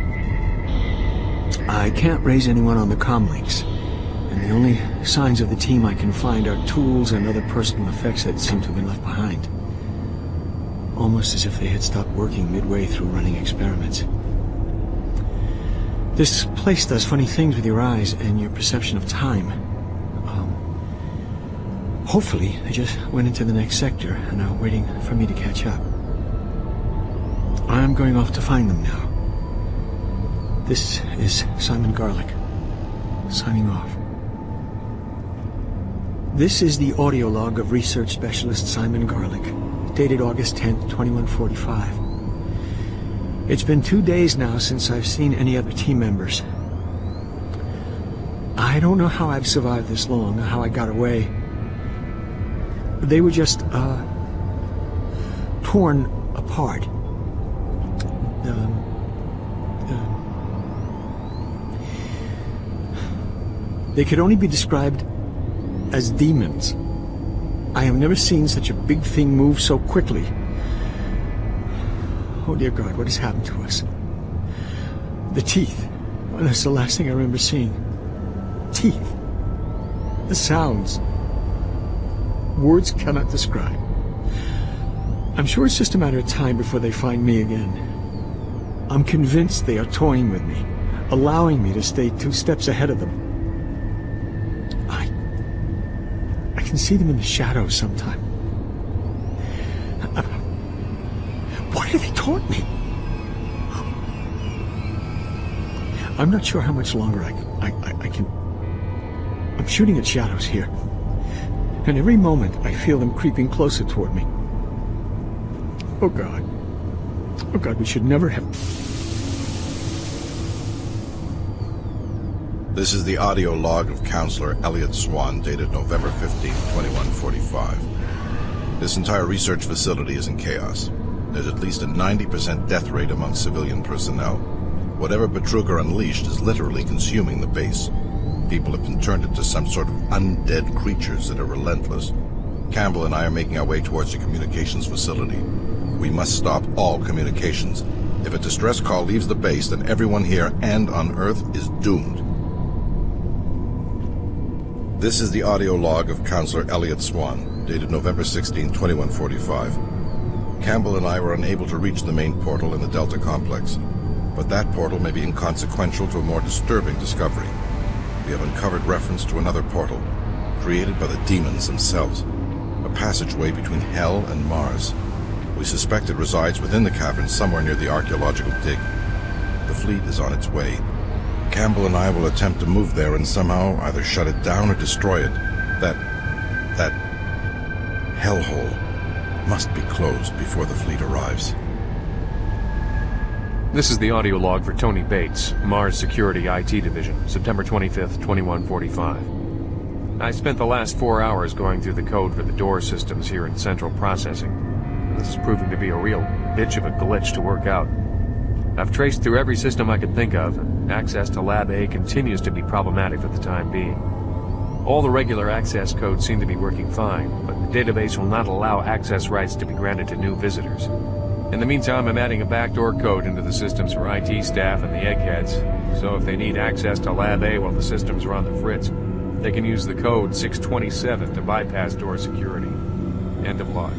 I can't raise anyone on the comlinks, and the only signs of the team I can find are tools and other personal effects that seem to have been left behind. Almost as if they had stopped working midway through running experiments. This place does funny things with your eyes and your perception of time. Hopefully, they just went into the next sector and are waiting for me to catch up. I'm going off to find them now. This is Simon Garlick, signing off. This is the audio log of Research Specialist Simon Garlick, dated August 10th, 2145. It's been 2 days now since I've seen any other team members. I don't know how I've survived this long, how I got away. They were just, torn apart. They could only be described as demons. I have never seen such a big thing move so quickly. Oh dear God, what has happened to us? The teeth. Well, that's the last thing I remember seeing. Teeth. The sounds. Words cannot describe. I'm sure it's just a matter of time before they find me again. I'm convinced they are toying with me, allowing me to stay 2 steps ahead of them. I can see them in the shadows sometime. Why do they taunt me? I'm not sure how much longer I can... I'm shooting at shadows here. And every moment I feel them creeping closer toward me. Oh God. Oh God, we should never have... This is the audio log of Counselor Elliot Swan, dated November 15, 2145. This entire research facility is in chaos. There's at least a 90% death rate among civilian personnel. Whatever Betruger unleashed is literally consuming the base. People have been turned into some sort of undead creatures that are relentless. Campbell and I are making our way towards the communications facility. We must stop all communications. If a distress call leaves the base, then everyone here and on Earth is doomed. This is the audio log of Counselor Elliot Swan, dated November 16, 2145. Campbell and I were unable to reach the main portal in the Delta Complex, but that portal may be inconsequential to a more disturbing discovery. We have uncovered reference to another portal, created by the demons themselves, a passageway between Hell and Mars. We suspect it resides within the cavern somewhere near the archaeological dig. The fleet is on its way. Campbell and I will attempt to move there and somehow either shut it down or destroy it. That hellhole must be closed before the fleet arrives. This is the audio log for Tony Bates, Mars Security IT Division, September 25th, 2145. I spent the last 4 hours going through the code for the door systems here in Central Processing. This is proving to be a real bitch of a glitch to work out. I've traced through every system I could think of, and access to Lab A continues to be problematic for the time being. All the regular access codes seem to be working fine, but the database will not allow access rights to be granted to new visitors. In the meantime, I'm adding a backdoor code into the systems for IT staff and the eggheads, so if they need access to Lab A while the systems are on the fritz, they can use the code 627 to bypass door security. End of log.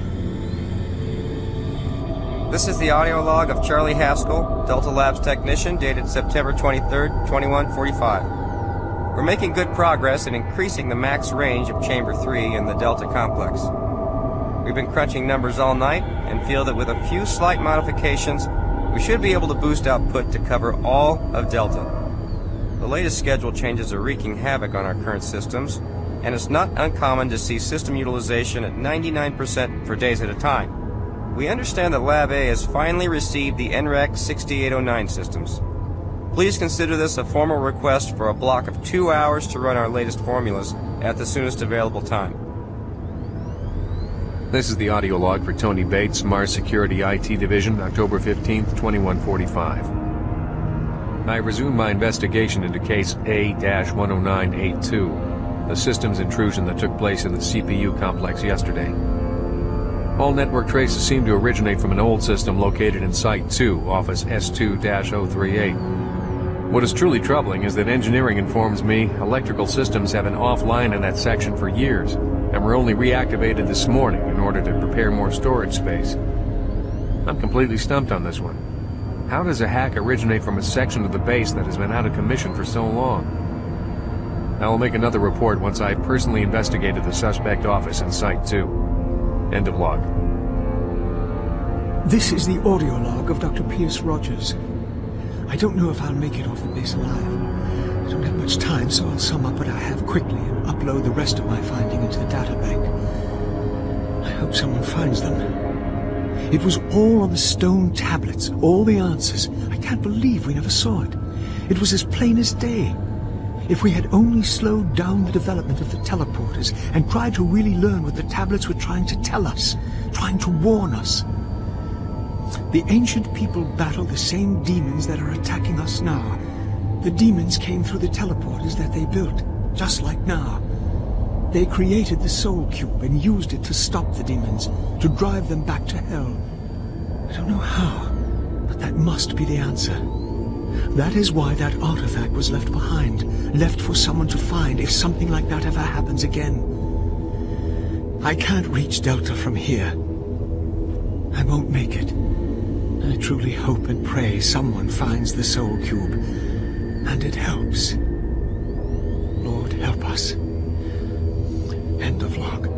This is the audio log of Charlie Haskell, Delta Labs technician, dated September 23rd, 2145. We're making good progress in increasing the max range of Chamber 3 in the Delta Complex. We've been crunching numbers all night and feel that with a few slight modifications, we should be able to boost output to cover all of Delta. The latest schedule changes are wreaking havoc on our current systems, and it's not uncommon to see system utilization at 99% for days at a time. We understand that Lab A has finally received the NREC 6809 systems. Please consider this a formal request for a block of 2 hours to run our latest formulas at the soonest available time. This is the audio log for Tony Bates, Mars Security IT Division, October 15th, 2145. I resumed my investigation into case A-10982, the systems intrusion that took place in the CPU complex yesterday. All network traces seem to originate from an old system located in Site 2, Office S2-038. What is truly troubling is that engineering informs me electrical systems have been offline in that section for years, and were only reactivated this morning in order to prepare more storage space. I'm completely stumped on this one. How does a hack originate from a section of the base that has been out of commission for so long? I will make another report once I've personally investigated the suspect office in Site 2. End of log. This is the audio log of Dr. Pierce Rogers. I don't know if I'll make it off the base alive. I don't have much time, so I'll sum up what I have quickly and upload the rest of my finding into the databank. I hope someone finds them. It was all on the stone tablets, all the answers. I can't believe we never saw it. It was as plain as day. If we had only slowed down the development of the teleporters and tried to really learn what the tablets were trying to tell us, trying to warn us. The ancient people battle the same demons that are attacking us now. The demons came through the teleporters that they built, just like now. They created the Soul Cube and used it to stop the demons, to drive them back to hell. I don't know how, but that must be the answer. That is why that artifact was left behind, left for someone to find if something like that ever happens again. I can't reach Delta from here. I won't make it. I truly hope and pray someone finds the Soul Cube, and it helps. Lord, help us. End of log.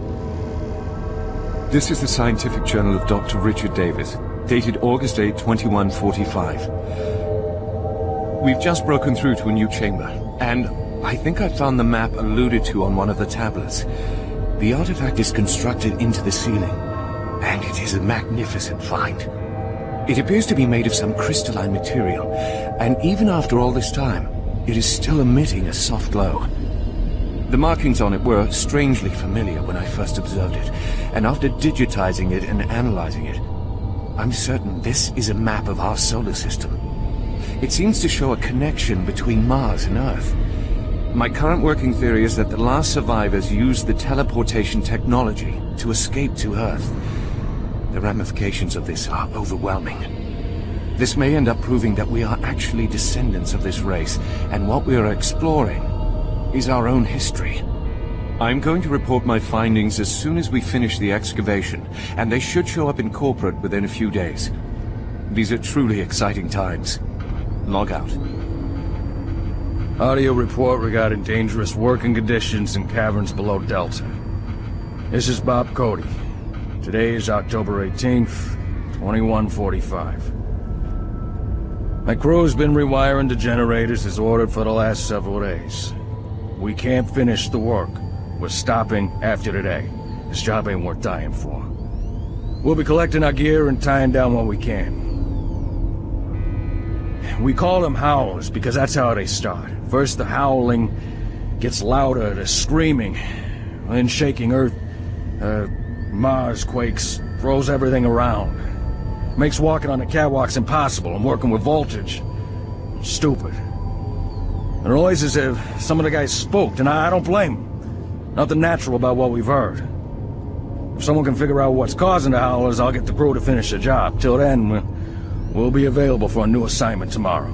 This is the Scientific Journal of Dr. Richard Davis, dated August 8, 2145. We've just broken through to a new chamber, and I think I found the map alluded to on one of the tablets. The artifact is constructed into the ceiling, and it is a magnificent find. It appears to be made of some crystalline material, and even after all this time, it is still emitting a soft glow. The markings on it were strangely familiar when I first observed it, and after digitizing it and analyzing it, I'm certain this is a map of our solar system. It seems to show a connection between Mars and Earth. My current working theory is that the last survivors used the teleportation technology to escape to Earth. The ramifications of this are overwhelming. This may end up proving that we are actually descendants of this race, and what we are exploring is our own history. I'm going to report my findings as soon as we finish the excavation, and they should show up in corporate within a few days. These are truly exciting times. Log out. Audio report regarding dangerous working conditions in caverns below Delta. This is Bob Cody. Today is October 18th, 2145. My crew's been rewiring the generators as ordered for the last several days. We can't finish the work. We're stopping after today. This job ain't worth dying for. We'll be collecting our gear and tying down what we can. We call them howlers because that's how they start. First the howling gets louder, the screaming, then shaking Earth, Mars quakes, throws everything around. Makes walking on the catwalks impossible and working with voltage. Stupid. The noise is as if some of the guys spooked, and I don't blame them. Nothing natural about what we've heard. If someone can figure out what's causing the howlers, I'll get the crew to finish the job. Till then, we'll be available for a new assignment tomorrow.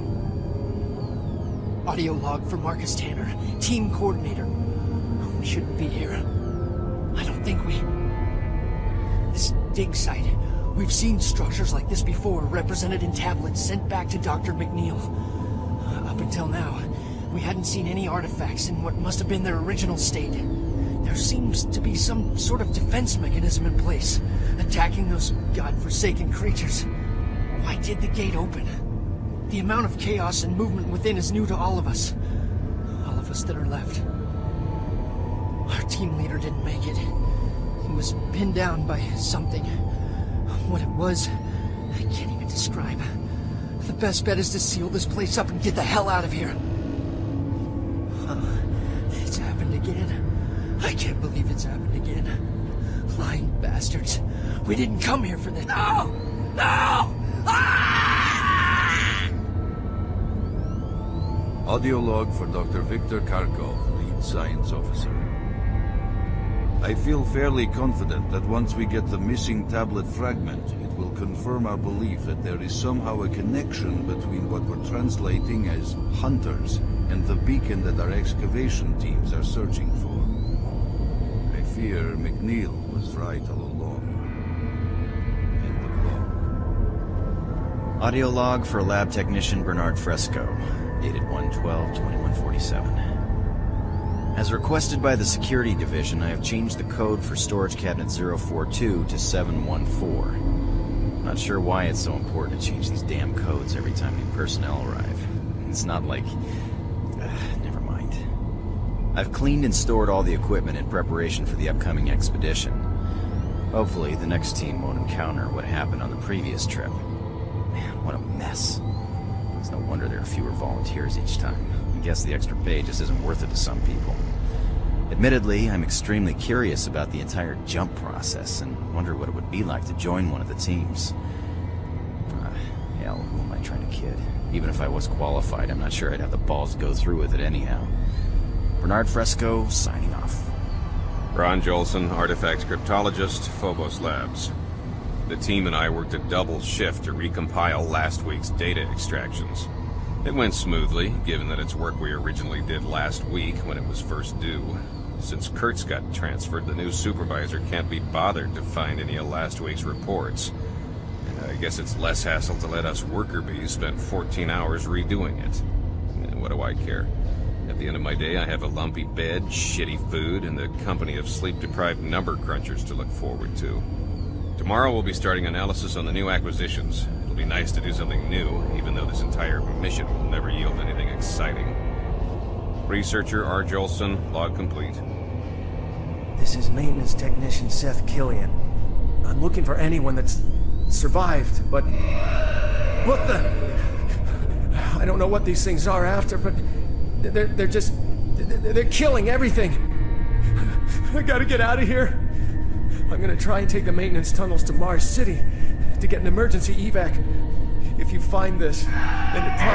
Audio log for Marcus Tanner, team coordinator. We shouldn't be here. I don't think we... This dig site. We've seen structures like this before, represented in tablets sent back to Dr. McNeil. Up until now, we hadn't seen any artifacts in what must have been their original state. There seems to be some sort of defense mechanism in place, attacking those godforsaken creatures. Why did the gate open? The amount of chaos and movement within is new to all of us. All of us that are left. Our team leader didn't make it. He was pinned down by something. What it was, I can't even describe. The best bet is to seal this place up and get the hell out of here. It's happened again. I can't believe it's happened again. Lying bastards. We didn't come here for this. No! No! Ah! Audio log for Dr. Viktor Kharkov, lead science officer. I feel fairly confident that once we get the missing tablet fragment, it will confirm our belief that there is somehow a connection between what we're translating as hunters and the beacon that our excavation teams are searching for. I fear McNeil was right all along. End of log. Audio log for lab technician Bernard Fresco, dated 1/12/2147. As requested by the Security Division, I have changed the code for storage cabinet 042 to 714. Not sure why it's so important to change these damn codes every time new personnel arrive. It's not like... never mind. I've cleaned and stored all the equipment in preparation for the upcoming expedition. Hopefully, the next team won't encounter what happened on the previous trip. Man, what a mess. It's no wonder there are fewer volunteers each time. I guess the extra pay just isn't worth it to some people. Admittedly, I'm extremely curious about the entire jump process and wonder what it would be like to join one of the teams. not trying to kid. Even if I was qualified, I'm not sure I'd have the balls to go through with it anyhow. Bernard Fresco, signing off. Ron Jolson, artifact cryptologist, Phobos Labs. The team and I worked a double shift to recompile last week's data extractions. It went smoothly, given that it's work we originally did last week when it was first due. Since Kurtz got transferred, the new supervisor can't be bothered to find any of last week's reports. I guess it's less hassle to let us worker bees spend 14 hours redoing it. What do I care? At the end of my day, I have a lumpy bed, shitty food, and the company of sleep-deprived number crunchers to look forward to. Tomorrow we'll be starting analysis on the new acquisitions. It'll be nice to do something new, even though this entire mission will never yield anything exciting. Researcher R. Jolson, log complete. This is maintenance technician Seth Killian. I'm looking for anyone that's survived, but... What the... I don't know what these things are after, but... They're just... They're killing everything! I gotta get out of here! I'm gonna try and take the maintenance tunnels to Mars City to get an emergency evac. If you find this, then it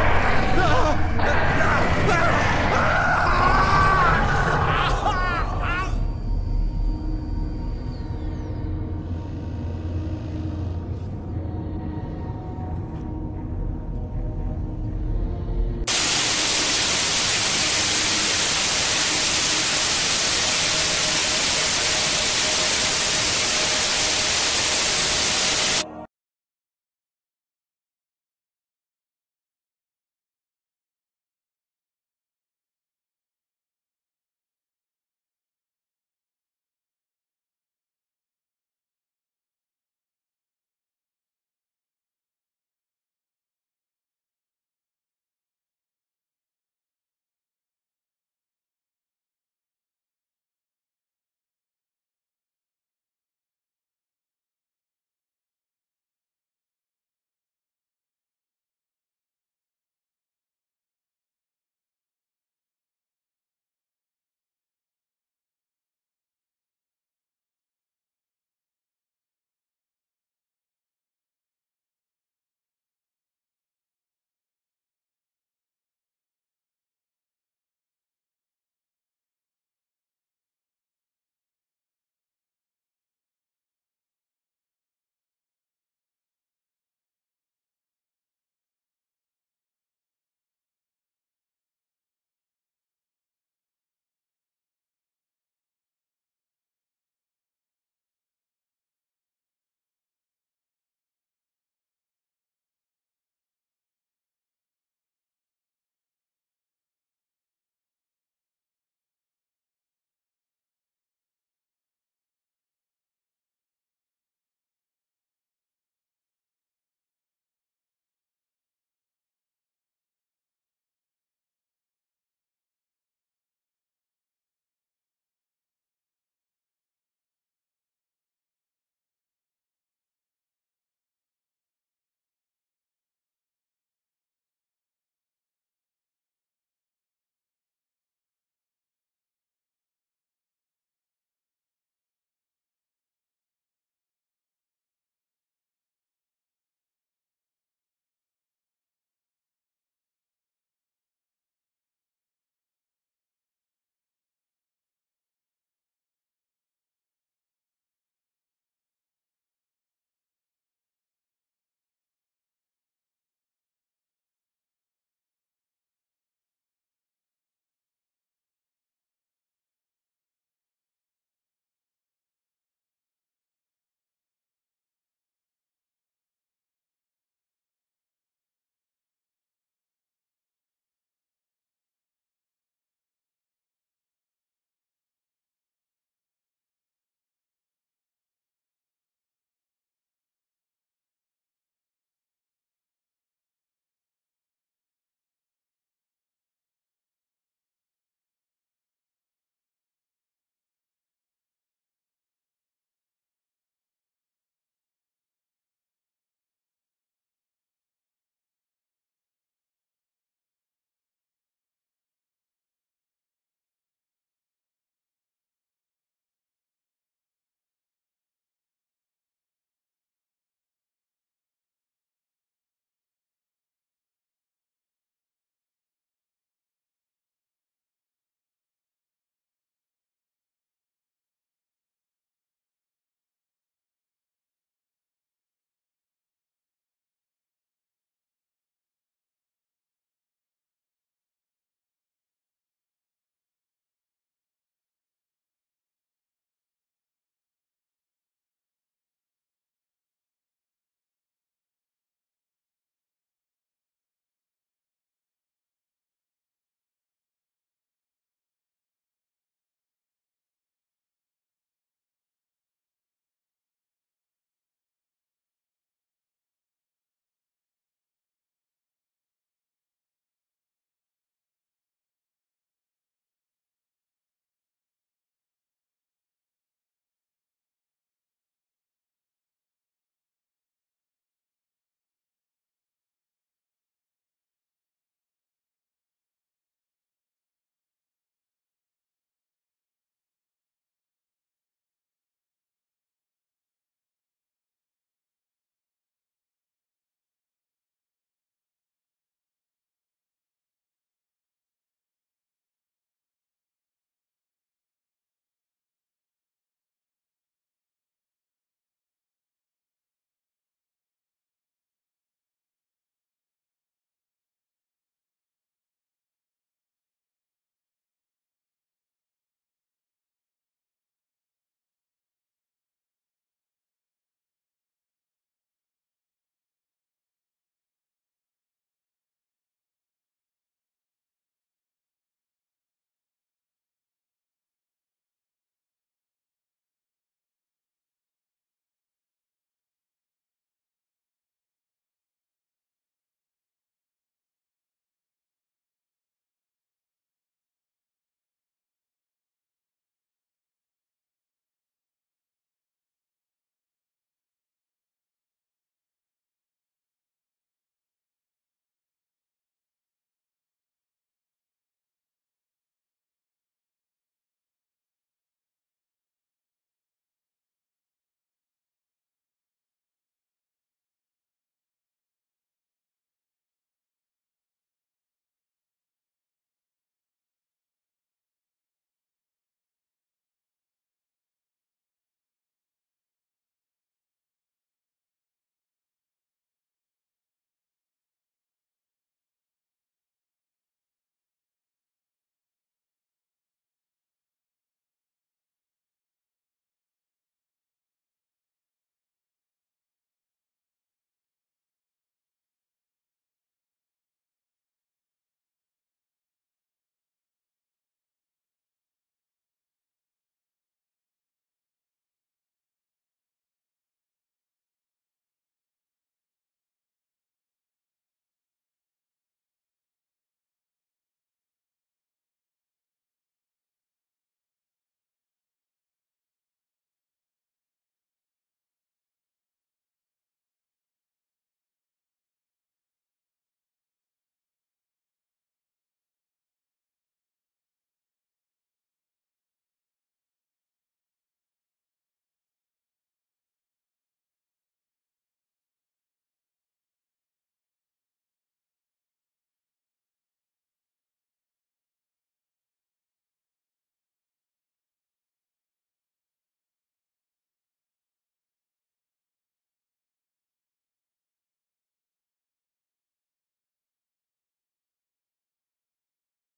probably...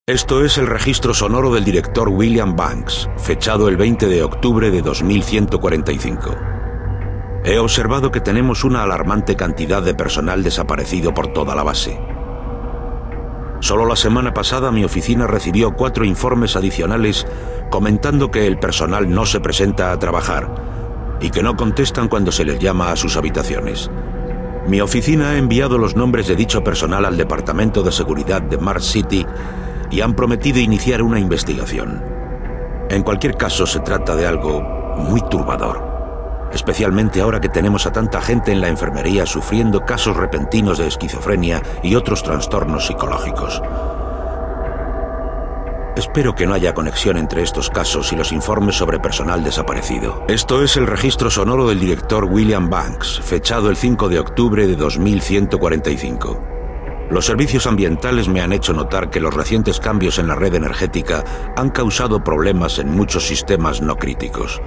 Esto es el registro sonoro del director William Banks, fechado el 20 de octubre de 2145. He observado que tenemos una alarmante cantidad de personal desaparecido por toda la base. Solo la semana pasada mi oficina recibió 4 informes adicionales comentando que el personal no se presenta a trabajar y que no contestan cuando se les llama a sus habitaciones. Mi oficina ha enviado los nombres de dicho personal al Departamento de Seguridad de Mars City y han prometido iniciar una investigación. En cualquier caso, se trata de algo muy turbador, especialmente ahora que tenemos a tanta gente en la enfermería sufriendo casos repentinos de esquizofrenia y otros trastornos psicológicos. Espero que no haya conexión entre estos casos y los informes sobre personal desaparecido. Esto es el registro sonoro del director William Banks, fechado el 5 de octubre de 2145. Los servicios ambientales me han hecho notar que los recientes cambios en la red energética han causado problemas en muchos sistemas no críticos.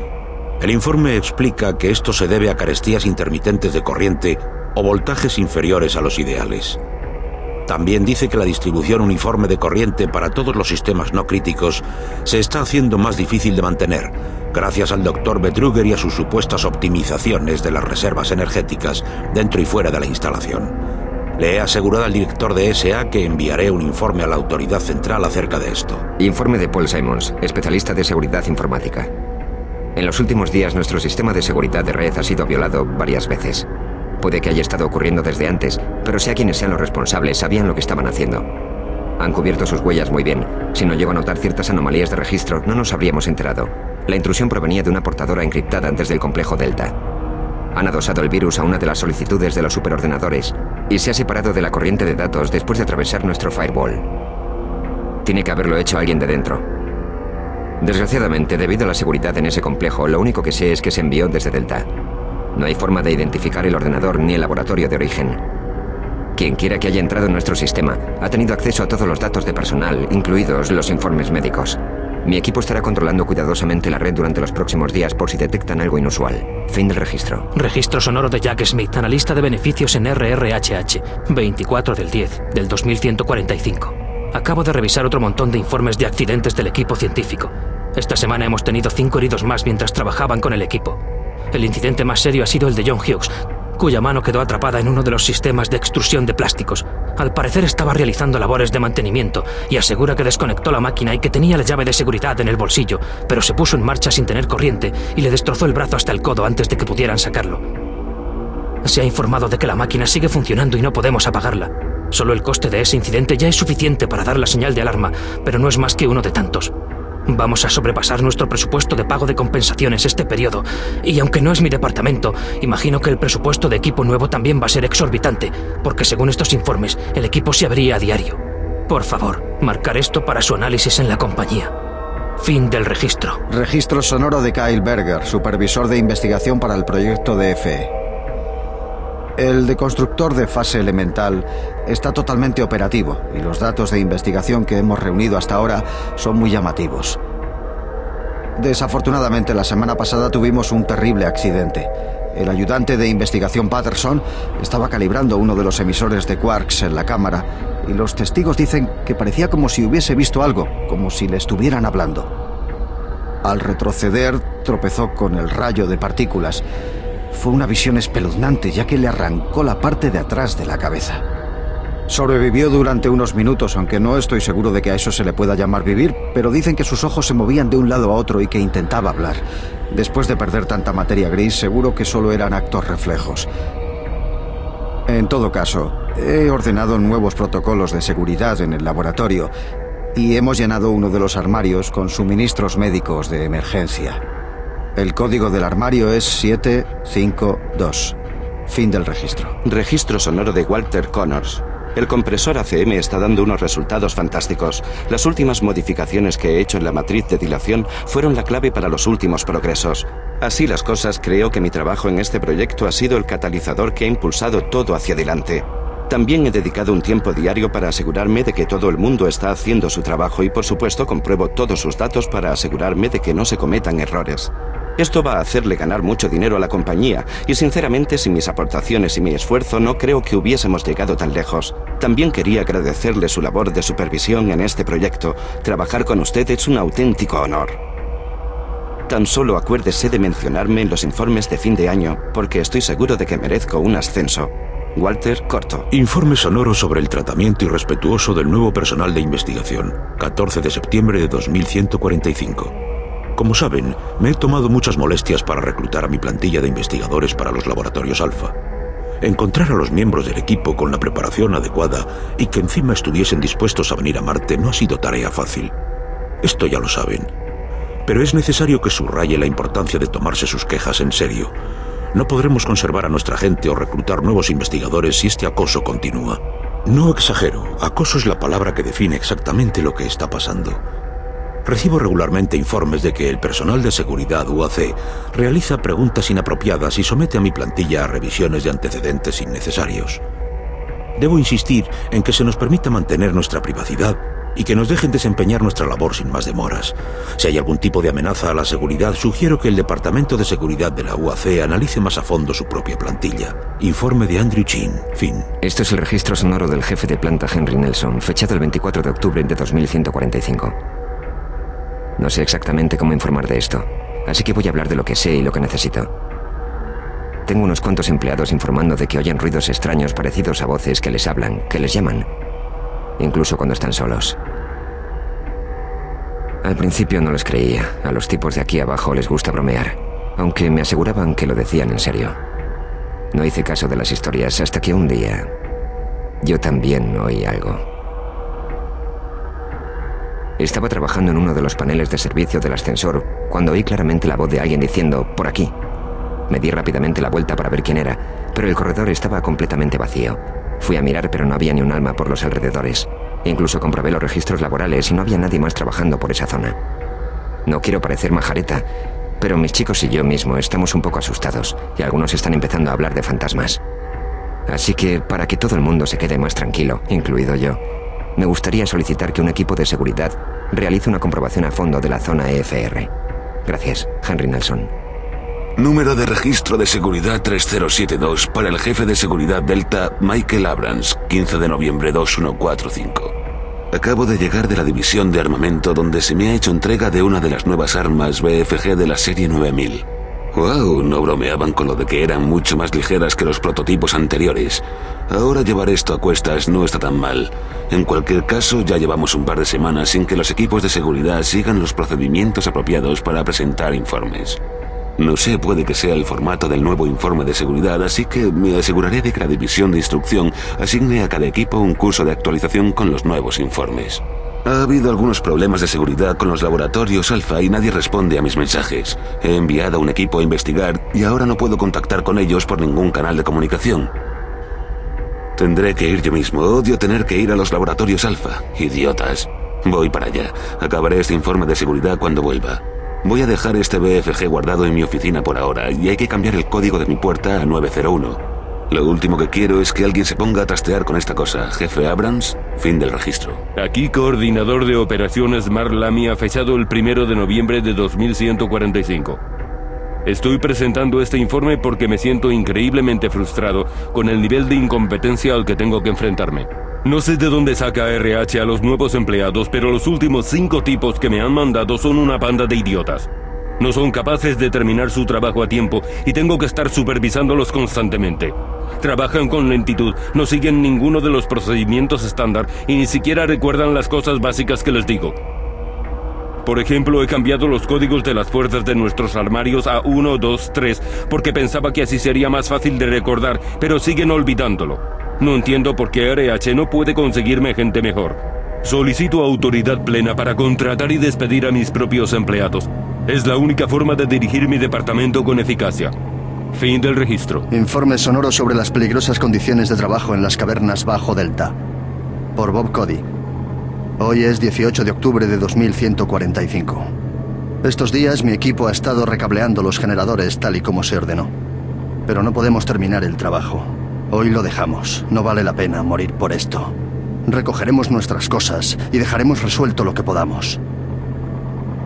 El informe explica que esto se debe a carestías intermitentes de corriente o voltajes inferiores a los ideales. También dice que la distribución uniforme de corriente para todos los sistemas no críticos se está haciendo más difícil de mantener, gracias al Dr. Betruger y a sus supuestas optimizaciones de las reservas energéticas dentro y fuera de la instalación. Le he asegurado al director de SA que enviaré un informe a la autoridad central acerca de esto. Informe de Paul Simons, especialista de seguridad informática. En los últimos días nuestro sistema de seguridad de red ha sido violado varias veces. Puede que haya estado ocurriendo desde antes, pero sea quienes sean los responsables, sabían lo que estaban haciendo. Han cubierto sus huellas muy bien. Si no llego a notar ciertas anomalías de registro, no nos habríamos enterado. La intrusión provenía de una portadora encriptada antes del complejo Delta. Han adosado el virus a una de las solicitudes de los superordenadores y se ha separado de la corriente de datos después de atravesar nuestro firewall. Tiene que haberlo hecho alguien de dentro. Desgraciadamente, debido a la seguridad en ese complejo, lo único que sé es que se envió desde Delta. No hay forma de identificar el ordenador ni el laboratorio de origen. Quien quiera que haya entrado en nuestro sistema ha tenido acceso a todos los datos de personal, incluidos los informes médicos. Mi equipo estará controlando cuidadosamente la red durante los próximos días por si detectan algo inusual. Fin del registro. Registro sonoro de Jack Smith, analista de beneficios en RRHH, 24 del 10, del 2145. Acabo de revisar otro montón de informes de accidentes del equipo científico. Esta semana hemos tenido 5 heridos más mientras trabajaban con el equipo. El incidente más serio ha sido el de John Hughes, cuya mano quedó atrapada en uno de los sistemas de extrusión de plásticos. Al parecer estaba realizando labores de mantenimiento y asegura que desconectó la máquina y que tenía la llave de seguridad en el bolsillo, pero se puso en marcha sin tener corriente y le destrozó el brazo hasta el codo antes de que pudieran sacarlo. Se ha informado de que la máquina sigue funcionando y no podemos apagarla. Solo el coste de ese incidente ya es suficiente para dar la señal de alarma, pero no es más que uno de tantos. Vamos a sobrepasar nuestro presupuesto de pago de compensaciones este periodo, y aunque no es mi departamento, imagino que el presupuesto de equipo nuevo también va a ser exorbitante, porque según estos informes, el equipo se abría a diario. Por favor, marcar esto para su análisis en la compañía. Fin del registro. Registro sonoro de Kyle Berger, supervisor de investigación para el proyecto de FE. El deconstructor de fase elemental está totalmente operativo y los datos de investigación que hemos reunido hasta ahora son muy llamativos. Desafortunadamente, la semana pasada tuvimos un terrible accidente. El ayudante de investigación Patterson estaba calibrando uno de los emisores de quarks en la cámara y los testigos dicen que parecía como si hubiese visto algo, como si le estuvieran hablando. Al retroceder, tropezó con el rayo de partículas. Fue una visión espeluznante, ya que le arrancó la parte de atrás de la cabeza. Sobrevivió durante unos minutos, aunque no estoy seguro de que a eso se le pueda llamar vivir, pero dicen que sus ojos se movían de un lado a otro y que intentaba hablar. Después de perder tanta materia gris, seguro que solo eran actos reflejos. En todo caso, he ordenado nuevos protocolos de seguridad en el laboratorio y hemos llenado uno de los armarios con suministros médicos de emergencia. El código del armario es 752. Fin del registro. Registro sonoro de Walter Connors. El compresor ACM está dando unos resultados fantásticos. Las últimas modificaciones que he hecho en la matriz de dilación fueron la clave para los últimos progresos. Así las cosas, creo que mi trabajo en este proyecto ha sido el catalizador que ha impulsado todo hacia adelante. También he dedicado un tiempo diario para asegurarme de que todo el mundo está haciendo su trabajo y, por supuesto, compruebo todos sus datos para asegurarme de que no se cometan errores. Esto va a hacerle ganar mucho dinero a la compañía, y sinceramente, sin mis aportaciones y mi esfuerzo, no creo que hubiésemos llegado tan lejos. También quería agradecerle su labor de supervisión en este proyecto. Trabajar con usted es un auténtico honor. Tan solo acuérdese de mencionarme en los informes de fin de año, porque estoy seguro de que merezco un ascenso. Walter Corto. Informe sonoro sobre el tratamiento irrespetuoso del nuevo personal de investigación. 14 de septiembre de 2145. Como saben, me he tomado muchas molestias para reclutar a mi plantilla de investigadores para los laboratorios Alpha. Encontrar a los miembros del equipo con la preparación adecuada y que encima estuviesen dispuestos a venir a Marte no ha sido tarea fácil. Esto ya lo saben. Pero es necesario que subraye la importancia de tomarse sus quejas en serio. No podremos conservar a nuestra gente o reclutar nuevos investigadores si este acoso continúa. No exagero, acoso es la palabra que define exactamente lo que está pasando. Recibo regularmente informes de que el personal de seguridad UAC realiza preguntas inapropiadas y somete a mi plantilla a revisiones de antecedentes innecesarios. Debo insistir en que se nos permita mantener nuestra privacidad y que nos dejen desempeñar nuestra labor sin más demoras. Si hay algún tipo de amenaza a la seguridad, sugiero que el Departamento de Seguridad de la UAC analice más a fondo su propia plantilla. Informe de Andrew Chin. Fin. Esto es el registro sonoro del jefe de planta Henry Nelson, fechado el 24 de octubre de 2145. No sé exactamente cómo informar de esto, así que voy a hablar de lo que sé y lo que necesito. Tengo unos cuantos empleados informando de que oyen ruidos extraños parecidos a voces que les hablan, que les llaman, incluso cuando están solos. Al principio no les creía. A los tipos de aquí abajo les gusta bromear, aunque me aseguraban que lo decían en serio. No hice caso de las historias hasta que un día yo también oí algo. Estaba trabajando en uno de los paneles de servicio del ascensor cuando oí claramente la voz de alguien diciendo «por aquí». Me di rápidamente la vuelta para ver quién era, pero el corredor estaba completamente vacío. Fui a mirar, pero no había ni un alma por los alrededores. Incluso comprobé los registros laborales y no había nadie más trabajando por esa zona. No quiero parecer majareta, pero mis chicos y yo mismo estamos un poco asustados y algunos están empezando a hablar de fantasmas. Así que, para que todo el mundo se quede más tranquilo, incluido yo, me gustaría solicitar que un equipo de seguridad realice una comprobación a fondo de la zona EFR. Gracias, Henry Nelson. Número de registro de seguridad 3072 para el jefe de seguridad Delta, Michael Abrams, 15 de noviembre 2145. Acabo de llegar de la división de armamento donde se me ha hecho entrega de una de las nuevas armas BFG de la serie 9000. ¡Wow! No bromeaban con lo de que eran mucho más ligeras que los prototipos anteriores. Ahora llevar esto a cuestas no está tan mal. En cualquier caso, ya llevamos un par de semanas sin que los equipos de seguridad sigan los procedimientos apropiados para presentar informes. No sé, puede que sea el formato del nuevo informe de seguridad, así que me aseguraré de que la división de instrucción asigne a cada equipo un curso de actualización con los nuevos informes. Ha habido algunos problemas de seguridad con los laboratorios Alpha y nadie responde a mis mensajes. He enviado a un equipo a investigar y ahora no puedo contactar con ellos por ningún canal de comunicación. Tendré que ir yo mismo. Odio tener que ir a los laboratorios Alpha. Idiotas. Voy para allá. Acabaré este informe de seguridad cuando vuelva. Voy a dejar este BFG guardado en mi oficina por ahora y hay que cambiar el código de mi puerta a 901. Lo último que quiero es que alguien se ponga a trastear con esta cosa. Jefe Abrams, fin del registro. Aquí coordinador de operaciones Mark Lamia, fechado el 1 de noviembre de 2145. Estoy presentando este informe porque me siento increíblemente frustrado con el nivel de incompetencia al que tengo que enfrentarme. No sé de dónde saca RH a los nuevos empleados, pero los últimos 5 tipos que me han mandado son una banda de idiotas. No son capaces de terminar su trabajo a tiempo y tengo que estar supervisándolos constantemente. Trabajan con lentitud, no siguen ninguno de los procedimientos estándar y ni siquiera recuerdan las cosas básicas que les digo. Por ejemplo, he cambiado los códigos de las puertas de nuestros armarios a 1, 2, 3 porque pensaba que así sería más fácil de recordar, pero siguen olvidándolo. No entiendo por qué RH no puede conseguirme gente mejor. Solicito autoridad plena para contratar y despedir a mis propios empleados. Es la única forma de dirigir mi departamento con eficacia. Fin del registro. Informe sonoro sobre las peligrosas condiciones de trabajo en las cavernas bajo Delta. Por Bob Cody. Hoy es 18 de octubre de 2145. Estos días mi equipo ha estado recableando los generadores tal y como se ordenó. Pero no podemos terminar el trabajo. Hoy lo dejamos. No vale la pena morir por esto. Recogeremos nuestras cosas y dejaremos resuelto lo que podamos.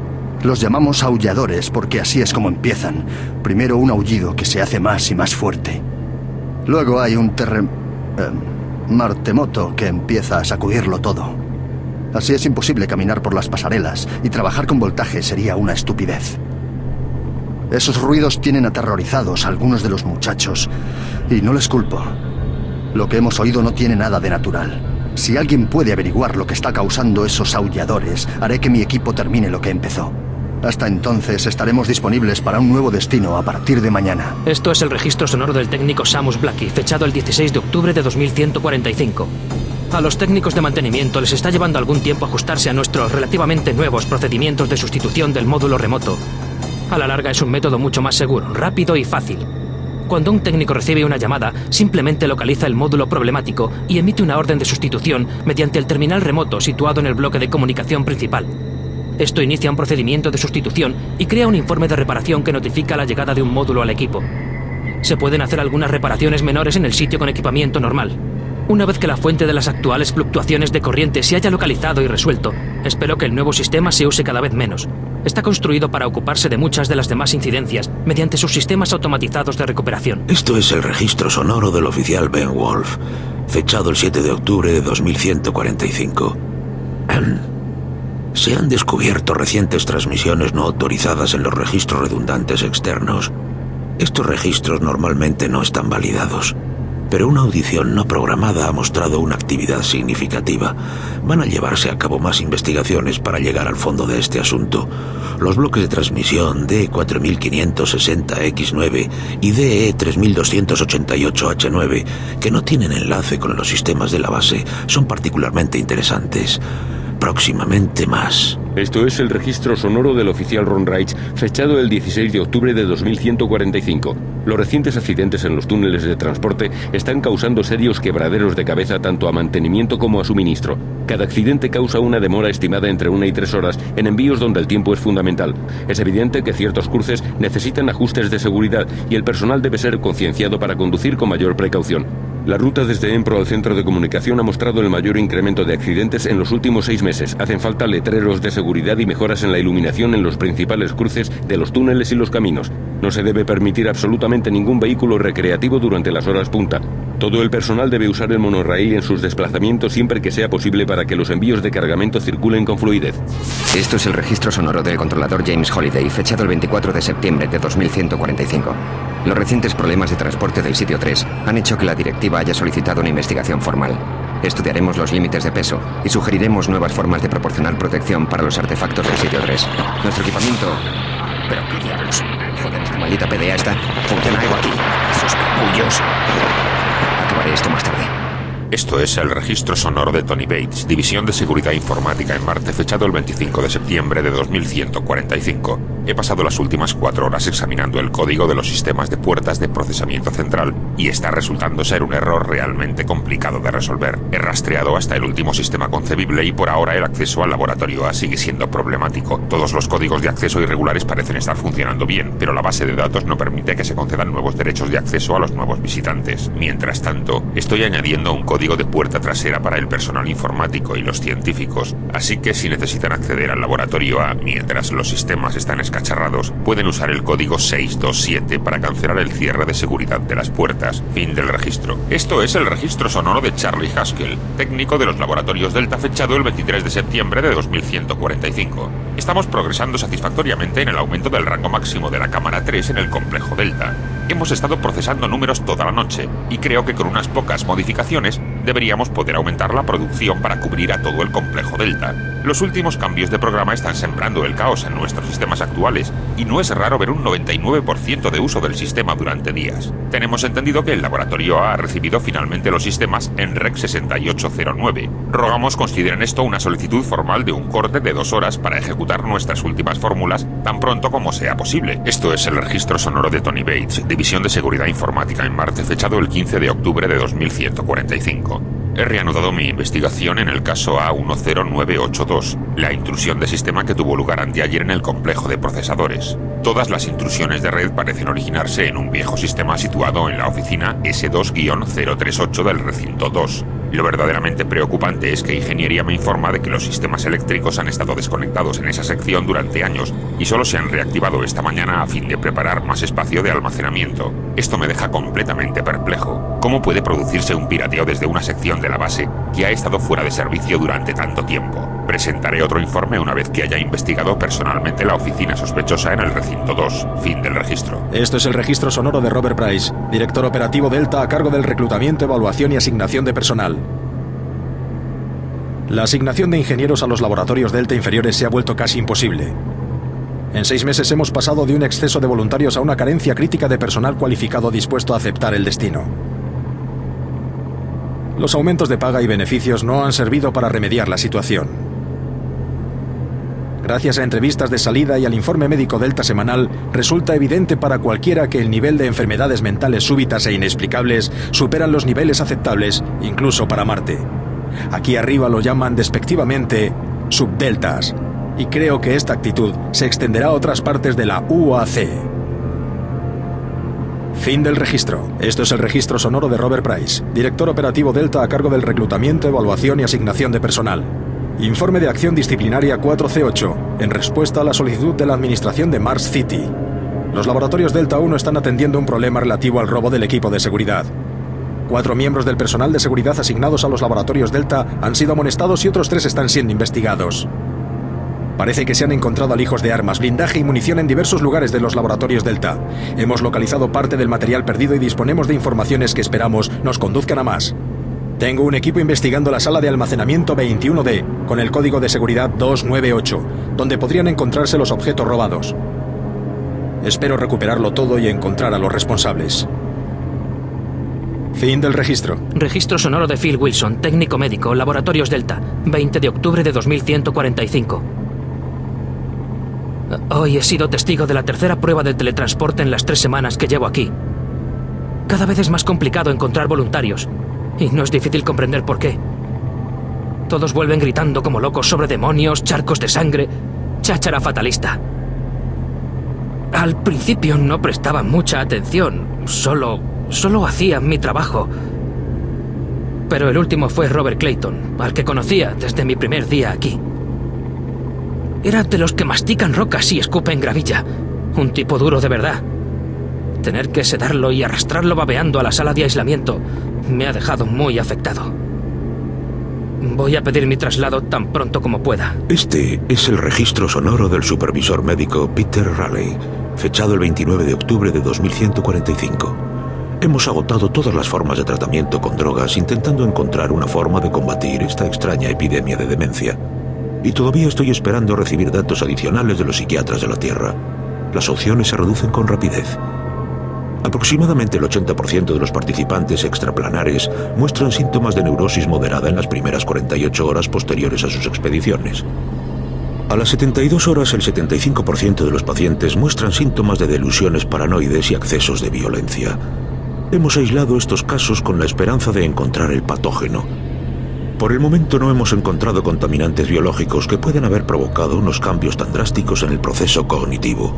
Los llamamos aulladores porque así es como empiezan. Primero un aullido que se hace más y más fuerte. Luego hay un martemoto que empieza a sacudirlo todo. Así es imposible caminar por las pasarelas y trabajar con voltaje sería una estupidez. Esos ruidos tienen aterrorizados a algunos de los muchachos y no les culpo. Lo que hemos oído no tiene nada de natural. Si alguien puede averiguar lo que está causando esos aulladores, haré que mi equipo termine lo que empezó. Hasta entonces estaremos disponibles para un nuevo destino a partir de mañana. Esto es el registro sonoro del técnico Samus Blackie, fechado el 16 de octubre de 2145. A los técnicos de mantenimiento les está llevando algún tiempo ajustarse a nuestros relativamente nuevos procedimientos de sustitución del módulo remoto. A la larga es un método mucho más seguro, rápido y fácil. Cuando un técnico recibe una llamada, simplemente localiza el módulo problemático y emite una orden de sustitución mediante el terminal remoto situado en el bloque de comunicación principal. Esto inicia un procedimiento de sustitución y crea un informe de reparación que notifica la llegada de un módulo al equipo. Se pueden hacer algunas reparaciones menores en el sitio con equipamiento normal. Una vez que la fuente de las actuales fluctuaciones de corriente se haya localizado y resuelto, espero que el nuevo sistema se use cada vez menos. Está construido para ocuparse de muchas de las demás incidencias mediante sus sistemas automatizados de recuperación. Esto es el registro sonoro del oficial Ben Wolf, fechado el 7 de octubre de 2145. Se han descubierto recientes transmisiones no autorizadas en los registros redundantes externos. Estos registros normalmente no están validados, pero una audición no programada ha mostrado una actividad significativa. Van a llevarse a cabo más investigaciones para llegar al fondo de este asunto. Los bloques de transmisión DE4560X9 y DE3288H9, que no tienen enlace con los sistemas de la base, son particularmente interesantes. Próximamente más. Esto es el registro sonoro del oficial Ron Reitz, fechado el 16 de octubre de 2145. Los recientes accidentes en los túneles de transporte están causando serios quebraderos de cabeza tanto a mantenimiento como a suministro. Cada accidente causa una demora estimada entre 1 y 3 horas en envíos donde el tiempo es fundamental. Es evidente que ciertos cruces necesitan ajustes de seguridad y el personal debe ser concienciado para conducir con mayor precaución. La ruta desde Empro al centro de comunicación ha mostrado el mayor incremento de accidentes en los últimos 6 meses. Hacen falta letreros de seguridad y mejoras en la iluminación en los principales cruces de los túneles y los caminos. No se debe permitir absolutamente ningún vehículo recreativo durante las horas punta. Todo el personal debe usar el monorraíl en sus desplazamientos siempre que sea posible para que los envíos de cargamento circulen con fluidez. Esto es el registro sonoro del controlador James Holiday, fechado el 24 de septiembre de 2145. Los recientes problemas de transporte del sitio 3 han hecho que la directiva haya solicitado una investigación formal. Estudiaremos los límites de peso y sugeriremos nuevas formas de proporcionar protección para los artefactos del sitio 3. Nuestro equipamiento... ¿Pero qué diablos? Joder, esta maldita PDA está... ¿Funciona algo aquí? ¡Esos capullos! Acabaré esto más tarde. Esto es el registro sonoro de Tony Bates, División de Seguridad Informática en Marte, fechado el 25 de septiembre de 2145. He pasado las últimas 4 horas examinando el código de los sistemas de puertas de procesamiento central y está resultando ser un error realmente complicado de resolver. He rastreado hasta el último sistema concebible y por ahora el acceso al laboratorio A sigue siendo problemático. Todos los códigos de acceso irregulares parecen estar funcionando bien, pero la base de datos no permite que se concedan nuevos derechos de acceso a los nuevos visitantes. Mientras tanto, estoy añadiendo un código de puerta trasera para el personal informático y los científicos, así que si necesitan acceder al laboratorio A mientras los sistemas están escacharrados, pueden usar el código 627 para cancelar el cierre de seguridad de las puertas. Fin del registro. Esto es el registro sonoro de Charlie Haskell, técnico de los laboratorios Delta, fechado el 23 de septiembre de 2145. Estamos progresando satisfactoriamente en el aumento del rango máximo de la cámara 3 en el complejo Delta. Hemos estado procesando números toda la noche, y creo que con unas pocas modificaciones deberíamos poder aumentar la producción para cubrir a todo el complejo Delta. Los últimos cambios de programa están sembrando el caos en nuestros sistemas actuales, y no es raro ver un 99% de uso del sistema durante días. Tenemos entendido que el laboratorio A ha recibido finalmente los sistemas en REC 6809. Rogamos consideren esto una solicitud formal de un corte de 2 horas para ejecutar nuestras últimas fórmulas tan pronto como sea posible. Esto es el registro sonoro de Tony Bates, División de Seguridad Informática en Marte, fechado el 15 de octubre de 2145. He reanudado mi investigación en el caso A10982, la intrusión de sistema que tuvo lugar anteayer en el complejo de procesadores. Todas las intrusiones de red parecen originarse en un viejo sistema situado en la oficina S2-038 del recinto 2. Lo verdaderamente preocupante es que Ingeniería me informa de que los sistemas eléctricos han estado desconectados en esa sección durante años y solo se han reactivado esta mañana a fin de preparar más espacio de almacenamiento. Esto me deja completamente perplejo. ¿Cómo puede producirse un pirateo desde una sección de la base que ha estado fuera de servicio durante tanto tiempo? Presentaré otro informe una vez que haya investigado personalmente la oficina sospechosa en el recinto 2. Fin del registro. Esto es el registro sonoro de Robert Price, director operativo Delta a cargo del reclutamiento, evaluación y asignación de personal. La asignación de ingenieros a los laboratorios Delta inferiores se ha vuelto casi imposible. En 6 meses hemos pasado de un exceso de voluntarios a una carencia crítica de personal cualificado dispuesto a aceptar el destino. Los aumentos de paga y beneficios no han servido para remediar la situación. Gracias a entrevistas de salida y al informe médico Delta semanal, resulta evidente para cualquiera que el nivel de enfermedades mentales súbitas e inexplicables superan los niveles aceptables, incluso para Marte. Aquí arriba lo llaman despectivamente subdeltas, y creo que esta actitud se extenderá a otras partes de la UAC. Fin del registro. Esto es el registro sonoro de Robert Price, director operativo Delta a cargo del reclutamiento, evaluación y asignación de personal. Informe de acción disciplinaria 4C8, en respuesta a la solicitud de la administración de Mars City. Los laboratorios Delta 1 están atendiendo un problema relativo al robo del equipo de seguridad. 4 miembros del personal de seguridad asignados a los laboratorios Delta han sido amonestados y otros 3 están siendo investigados. Parece que se han encontrado alijos de armas, blindaje y munición en diversos lugares de los laboratorios Delta. Hemos localizado parte del material perdido y disponemos de informaciones que esperamos nos conduzcan a más. Tengo un equipo investigando la sala de almacenamiento 21D, con el código de seguridad 298, donde podrían encontrarse los objetos robados. Espero recuperarlo todo y encontrar a los responsables. Fin del registro. Registro sonoro de Phil Wilson, técnico médico, Laboratorios Delta, 20 de octubre de 2145. Hoy he sido testigo de la tercera prueba del teletransporte en las 3 semanas que llevo aquí. Cada vez es más complicado encontrar voluntarios, y no es difícil comprender por qué. Todos vuelven gritando como locos sobre demonios, charcos de sangre, cháchara fatalista. Al principio no prestaba mucha atención, solo hacía mi trabajo. Pero el último fue Robert Clayton, al que conocía desde mi primer día aquí. Era de los que mastican rocas y escupen gravilla. Un tipo duro de verdad. Tener que sedarlo y arrastrarlo babeando a la sala de aislamiento me ha dejado muy afectado. Voy a pedir mi traslado tan pronto como pueda. Este es el registro sonoro del supervisor médico Peter Raleigh, fechado el 29 de octubre de 2145. Hemos agotado todas las formas de tratamiento con drogas intentando encontrar una forma de combatir esta extraña epidemia de demencia. Y todavía estoy esperando recibir datos adicionales de los psiquiatras de la Tierra. Las opciones se reducen con rapidez. Aproximadamente el 80% de los participantes extraplanares muestran síntomas de neurosis moderada en las primeras 48 horas posteriores a sus expediciones. A las 72 horas, el 75% de los pacientes muestran síntomas de delusiones paranoides y accesos de violencia. Hemos aislado estos casos con la esperanza de encontrar el patógeno. Por el momento no hemos encontrado contaminantes biológicos que puedan haber provocado unos cambios tan drásticos en el proceso cognitivo.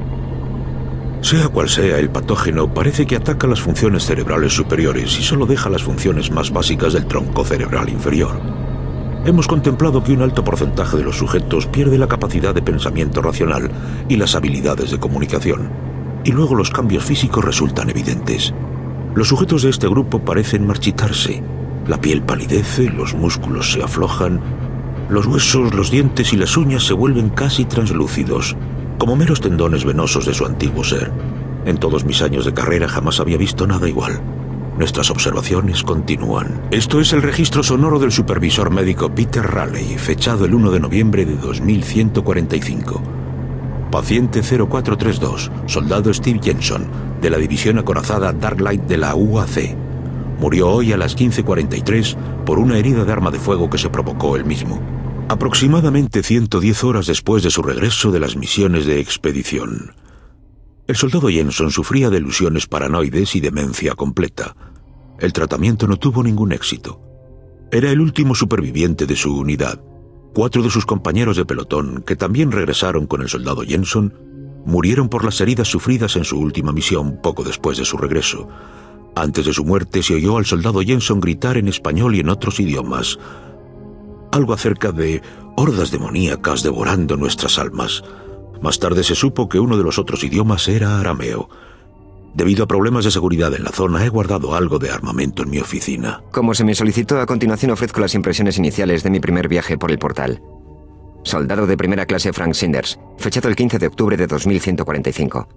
Sea cual sea el patógeno, parece que ataca las funciones cerebrales superiores y solo deja las funciones más básicas del tronco cerebral inferior. Hemos contemplado que un alto porcentaje de los sujetos pierde la capacidad de pensamiento racional y las habilidades de comunicación. Y luego los cambios físicos resultan evidentes. Los sujetos de este grupo parecen marchitarse. La piel palidece, los músculos se aflojan, los huesos, los dientes y las uñas se vuelven casi translúcidos, como meros tendones venosos de su antiguo ser. En todos mis años de carrera jamás había visto nada igual. Nuestras observaciones continúan. Esto es el registro sonoro del supervisor médico Peter Raleigh, fechado el 1 de noviembre de 2145. Paciente 0432, soldado Steve Jensen, de la división acorazada Darklight de la UAC. Murió hoy a las 15:43 por una herida de arma de fuego que se provocó él mismo. Aproximadamente 110 horas después de su regreso de las misiones de expedición. El soldado Jensen sufría de delusiones paranoides y demencia completa. El tratamiento no tuvo ningún éxito. Era el último superviviente de su unidad. 4 de sus compañeros de pelotón, que también regresaron con el soldado Jensen, murieron por las heridas sufridas en su última misión poco después de su regreso. Antes de su muerte se oyó al soldado Jensen gritar en español y en otros idiomas. Algo acerca de hordas demoníacas devorando nuestras almas. Más tarde se supo que uno de los otros idiomas era arameo. Debido a problemas de seguridad en la zona, he guardado algo de armamento en mi oficina. Como se me solicitó, a continuación ofrezco las impresiones iniciales de mi primer viaje por el portal. Soldado de primera clase Frank Sinders, fechado el 15 de octubre de 2145.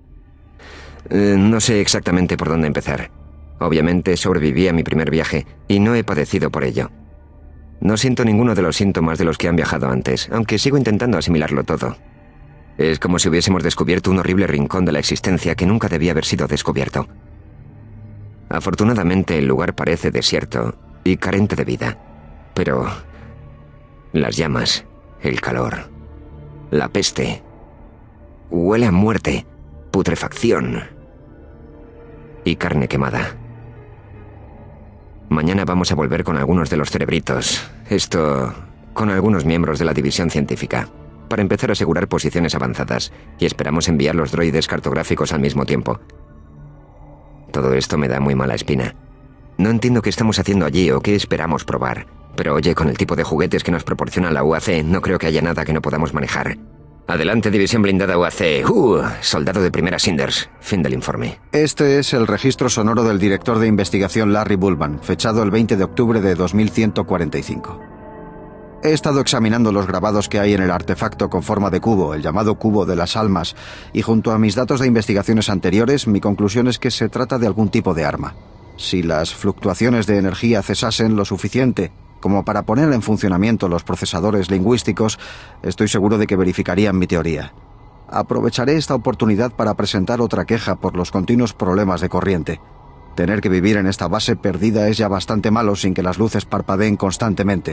No sé exactamente por dónde empezar. Obviamente sobreviví a mi primer viaje y no he padecido por ello. No siento ninguno de los síntomas de los que han viajado antes, aunque sigo intentando asimilarlo todo. Es como si hubiésemos descubierto un horrible rincón de la existencia que nunca debía haber sido descubierto. Afortunadamente el lugar parece desierto y carente de vida, pero las llamas, el calor, la peste, huele a muerte, putrefacción y carne quemada. Mañana vamos a volver con algunos de los cerebritos, esto con algunos miembros de la división científica, para empezar a asegurar posiciones avanzadas, y esperamos enviar los droides cartográficos al mismo tiempo. Todo esto me da muy mala espina. No entiendo qué estamos haciendo allí o qué esperamos probar, pero oye, con el tipo de juguetes que nos proporciona la UAC, no creo que haya nada que no podamos manejar. Adelante, división blindada UAC. Soldado de primera Sinders. Fin del informe. Este es el registro sonoro del director de investigación Larry Bullman, fechado el 20 de octubre de 2145. He estado examinando los grabados que hay en el artefacto con forma de cubo, el llamado Cubo de las Almas, y junto a mis datos de investigaciones anteriores, mi conclusión es que se trata de algún tipo de arma. Si las fluctuaciones de energía cesasen lo suficiente como para poner en funcionamiento los procesadores lingüísticos, estoy seguro de que verificarían mi teoría. Aprovecharé esta oportunidad para presentar otra queja por los continuos problemas de corriente. Tener que vivir en esta base perdida es ya bastante malo sin que las luces parpadeen constantemente.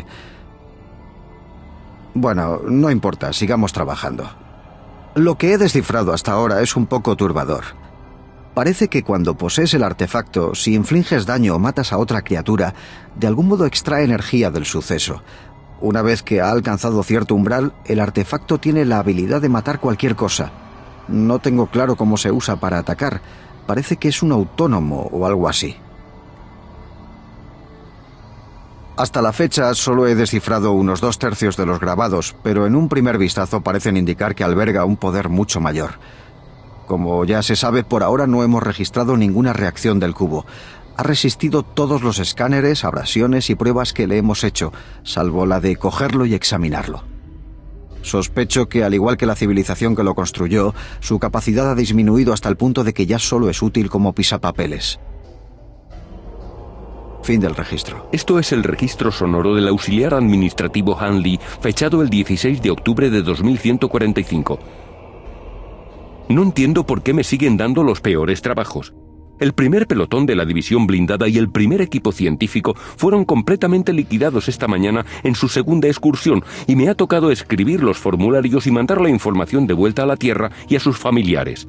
Bueno, no importa, sigamos trabajando. Lo que he descifrado hasta ahora es un poco turbador. Parece que cuando posees el artefacto, si infliges daño o matas a otra criatura, de algún modo extrae energía del suceso. Una vez que ha alcanzado cierto umbral, el artefacto tiene la habilidad de matar cualquier cosa. No tengo claro cómo se usa para atacar. Parece que es un autónomo o algo así. Hasta la fecha solo he descifrado unos 2/3 de los grabados, pero en un primer vistazo parecen indicar que alberga un poder mucho mayor. Como ya se sabe, por ahora no hemos registrado ninguna reacción del cubo. Ha resistido todos los escáneres, abrasiones y pruebas que le hemos hecho, salvo la de cogerlo y examinarlo. Sospecho que, al igual que la civilización que lo construyó, su capacidad ha disminuido hasta el punto de que ya solo es útil como pisapapeles. Fin del registro. Esto es el registro sonoro del auxiliar administrativo Han Lee, fechado el 16 de octubre de 2145. No entiendo por qué me siguen dando los peores trabajos. El primer pelotón de la división blindada y el primer equipo científico fueron completamente liquidados esta mañana en su segunda excursión, y me ha tocado escribir los formularios y mandar la información de vuelta a la Tierra y a sus familiares.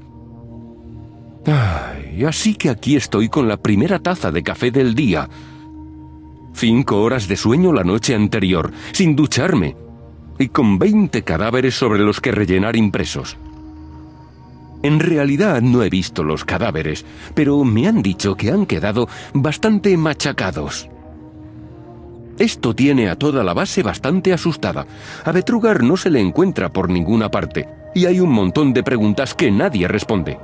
Ay, así que aquí estoy con la primera taza de café del día. 5 horas de sueño la noche anterior, sin ducharme, y con 20 cadáveres sobre los que rellenar impresos. En realidad no he visto los cadáveres, pero me han dicho que han quedado bastante machacados. Esto tiene a toda la base bastante asustada. A Betrugar no se le encuentra por ninguna parte, y hay un montón de preguntas que nadie responde.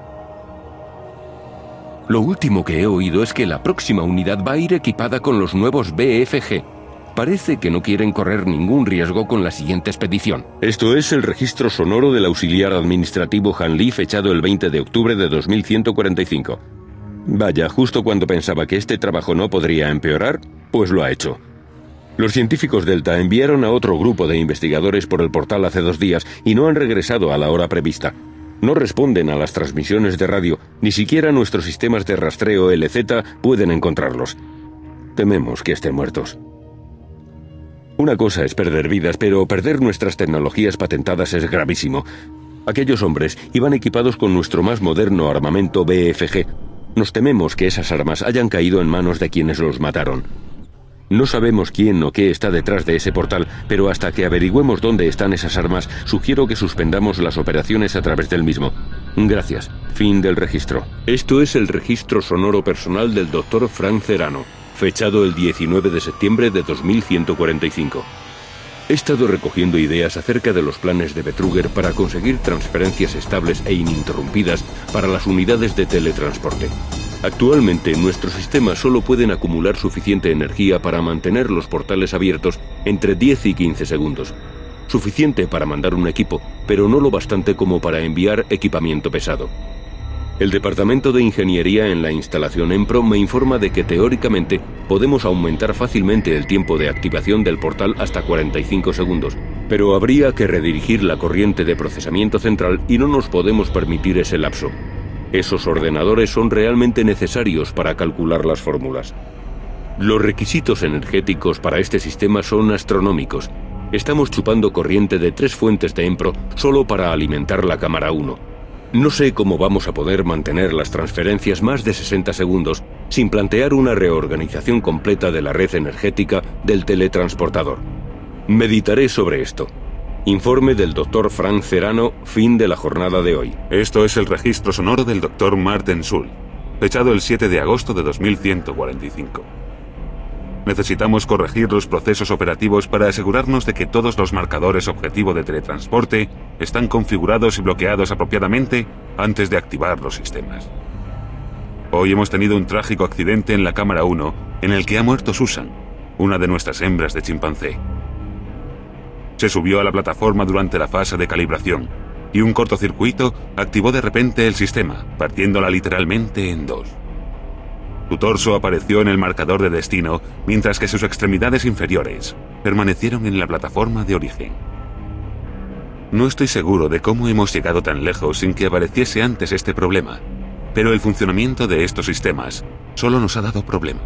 Lo último que he oído es que la próxima unidad va a ir equipada con los nuevos BFG. Parece que no quieren correr ningún riesgo con la siguiente expedición. Esto es el registro sonoro del auxiliar administrativo Han Lee, fechado el 20 de octubre de 2145. Vaya, justo cuando pensaba que este trabajo no podría empeorar, pues lo ha hecho. Los científicos Delta enviaron a otro grupo de investigadores por el portal hace 2 días y no han regresado a la hora prevista. No responden a las transmisiones de radio, ni siquiera nuestros sistemas de rastreo LZ pueden encontrarlos. Tememos que estén muertos. Una cosa es perder vidas, pero perder nuestras tecnologías patentadas es gravísimo. Aquellos hombres iban equipados con nuestro más moderno armamento BFG. Nos tememos que esas armas hayan caído en manos de quienes los mataron. No sabemos quién o qué está detrás de ese portal, pero hasta que averigüemos dónde están esas armas, sugiero que suspendamos las operaciones a través del mismo. Gracias. Fin del registro. Esto es el registro sonoro personal del Dr. Frank Cerano, fechado el 19 de septiembre de 2145. He estado recogiendo ideas acerca de los planes de Betruger para conseguir transferencias estables e ininterrumpidas para las unidades de teletransporte. Actualmente, nuestros sistemas solo pueden acumular suficiente energía para mantener los portales abiertos entre 10 y 15 segundos. Suficiente para mandar un equipo, pero no lo bastante como para enviar equipamiento pesado. El Departamento de Ingeniería en la instalación EMPRO me informa de que teóricamente podemos aumentar fácilmente el tiempo de activación del portal hasta 45 segundos, pero habría que redirigir la corriente de procesamiento central y no nos podemos permitir ese lapso. Esos ordenadores son realmente necesarios para calcular las fórmulas. Los requisitos energéticos para este sistema son astronómicos. Estamos chupando corriente de 3 fuentes de EMPRO solo para alimentar la cámara 1. No sé cómo vamos a poder mantener las transferencias más de 60 segundos sin plantear una reorganización completa de la red energética del teletransportador. Meditaré sobre esto. Informe del Dr. Frank Cerano, fin de la jornada de hoy. Esto es el registro sonoro del Dr. Martin Schultz, fechado el 7 de agosto de 2145. Necesitamos corregir los procesos operativos para asegurarnos de que todos los marcadores objetivo de teletransporte están configurados y bloqueados apropiadamente antes de activar los sistemas. Hoy hemos tenido un trágico accidente en la cámara 1 en el que ha muerto Susan, una de nuestras hembras de chimpancé. Se subió a la plataforma durante la fase de calibración y un cortocircuito activó de repente el sistema, partiéndola literalmente en dos. Su torso apareció en el marcador de destino, mientras que sus extremidades inferiores permanecieron en la plataforma de origen. No estoy seguro de cómo hemos llegado tan lejos sin que apareciese antes este problema, pero el funcionamiento de estos sistemas solo nos ha dado problemas.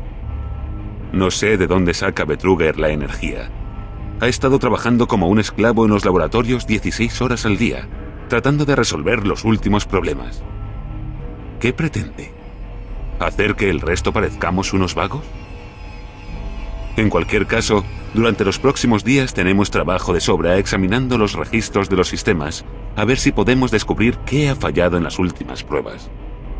No sé de dónde saca Betruger la energía. Ha estado trabajando como un esclavo en los laboratorios 16 horas al día, tratando de resolver los últimos problemas. ¿Qué pretende? ¿Hacer que el resto parezcamos unos vagos? En cualquier caso, durante los próximos días tenemos trabajo de sobra examinando los registros de los sistemas, a ver si podemos descubrir qué ha fallado en las últimas pruebas.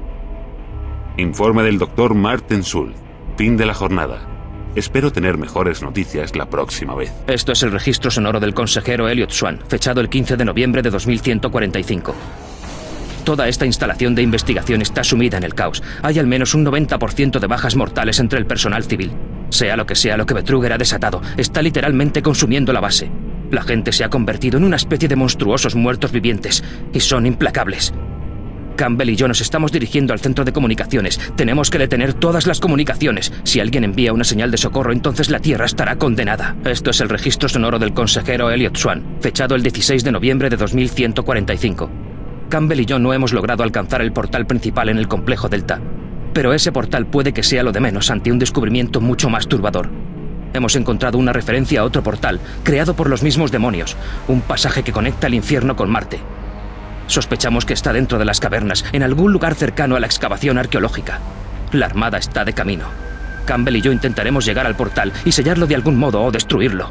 Informe del Dr. Martin Schultz. Fin de la jornada. Espero tener mejores noticias la próxima vez. Esto es el registro sonoro del consejero Elliot Swan, fechado el 15 de noviembre de 2145. Toda esta instalación de investigación está sumida en el caos. Hay al menos un 90% de bajas mortales entre el personal civil. Sea lo que Betruger ha desatado, está literalmente consumiendo la base. La gente se ha convertido en una especie de monstruosos muertos vivientes, y son implacables. Campbell y yo nos estamos dirigiendo al centro de comunicaciones. Tenemos que detener todas las comunicaciones. Si alguien envía una señal de socorro, entonces la Tierra estará condenada. Esto es el registro sonoro del consejero Elliot Swan, fechado el 16 de noviembre de 2145. Campbell y yo no hemos logrado alcanzar el portal principal en el complejo Delta, pero ese portal puede que sea lo de menos ante un descubrimiento mucho más turbador. Hemos encontrado una referencia a otro portal, creado por los mismos demonios, un pasaje que conecta el infierno con Marte. Sospechamos que está dentro de las cavernas, en algún lugar cercano a la excavación arqueológica. La Armada está de camino. Campbell y yo intentaremos llegar al portal y sellarlo de algún modo o destruirlo.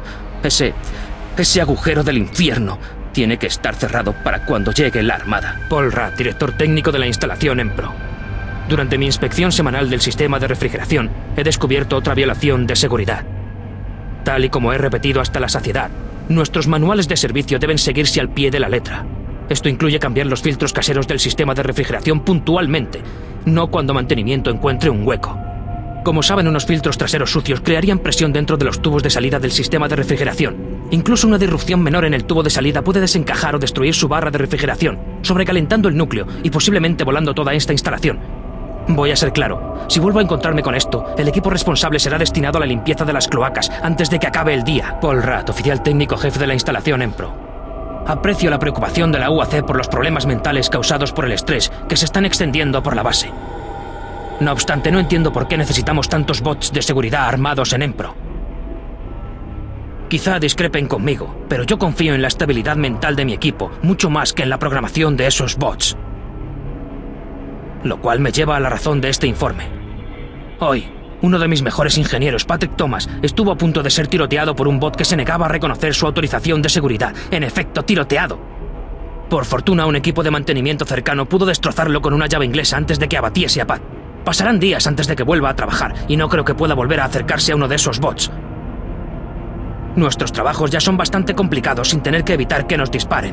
Ese agujero del infierno tiene que estar cerrado para cuando llegue la Armada. Paul Rudd, director técnico de la instalación EMPRO. Durante mi inspección semanal del sistema de refrigeración, he descubierto otra violación de seguridad. Tal y como he repetido hasta la saciedad, nuestros manuales de servicio deben seguirse al pie de la letra. Esto incluye cambiar los filtros caseros del sistema de refrigeración puntualmente, no cuando mantenimiento encuentre un hueco. Como saben, unos filtros traseros sucios crearían presión dentro de los tubos de salida del sistema de refrigeración. Incluso una disrupción menor en el tubo de salida puede desencajar o destruir su barra de refrigeración, sobrecalentando el núcleo y posiblemente volando toda esta instalación. Voy a ser claro, si vuelvo a encontrarme con esto, el equipo responsable será destinado a la limpieza de las cloacas antes de que acabe el día. Paul Rudd, oficial técnico jefe de la instalación EMPRO. Aprecio la preocupación de la UAC por los problemas mentales causados por el estrés que se están extendiendo por la base. No obstante, no entiendo por qué necesitamos tantos bots de seguridad armados en EMPRO. Quizá discrepen conmigo, pero yo confío en la estabilidad mental de mi equipo mucho más que en la programación de esos bots. Lo cual me lleva a la razón de este informe. Hoy, uno de mis mejores ingenieros, Patrick Thomas, estuvo a punto de ser tiroteado por un bot que se negaba a reconocer su autorización de seguridad. En efecto, tiroteado. Por fortuna, un equipo de mantenimiento cercano pudo destrozarlo con una llave inglesa antes de que abatiese a Pat. Pasarán días antes de que vuelva a trabajar, y no creo que pueda volver a acercarse a uno de esos bots. Nuestros trabajos ya son bastante complicados sin tener que evitar que nos disparen.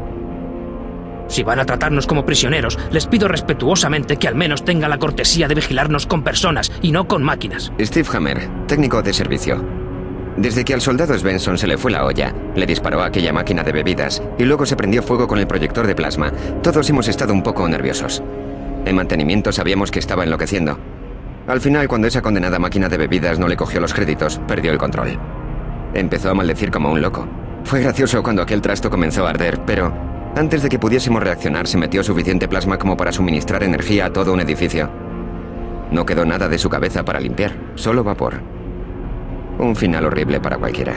Si van a tratarnos como prisioneros, les pido respetuosamente que al menos tengan la cortesía de vigilarnos con personas y no con máquinas. Steve Hammer, técnico de servicio. Desde que al soldado Svensson se le fue la olla, le disparó a aquella máquina de bebidas y luego se prendió fuego con el proyector de plasma, todos hemos estado un poco nerviosos. En mantenimiento sabíamos que estaba enloqueciendo. Al final, cuando esa condenada máquina de bebidas no le cogió los créditos, perdió el control. Empezó a maldecir como un loco. Fue gracioso cuando aquel trasto comenzó a arder, pero antes de que pudiésemos reaccionar se metió suficiente plasma como para suministrar energía a todo un edificio. No quedó nada de su cabeza para limpiar, solo vapor. Un final horrible para cualquiera.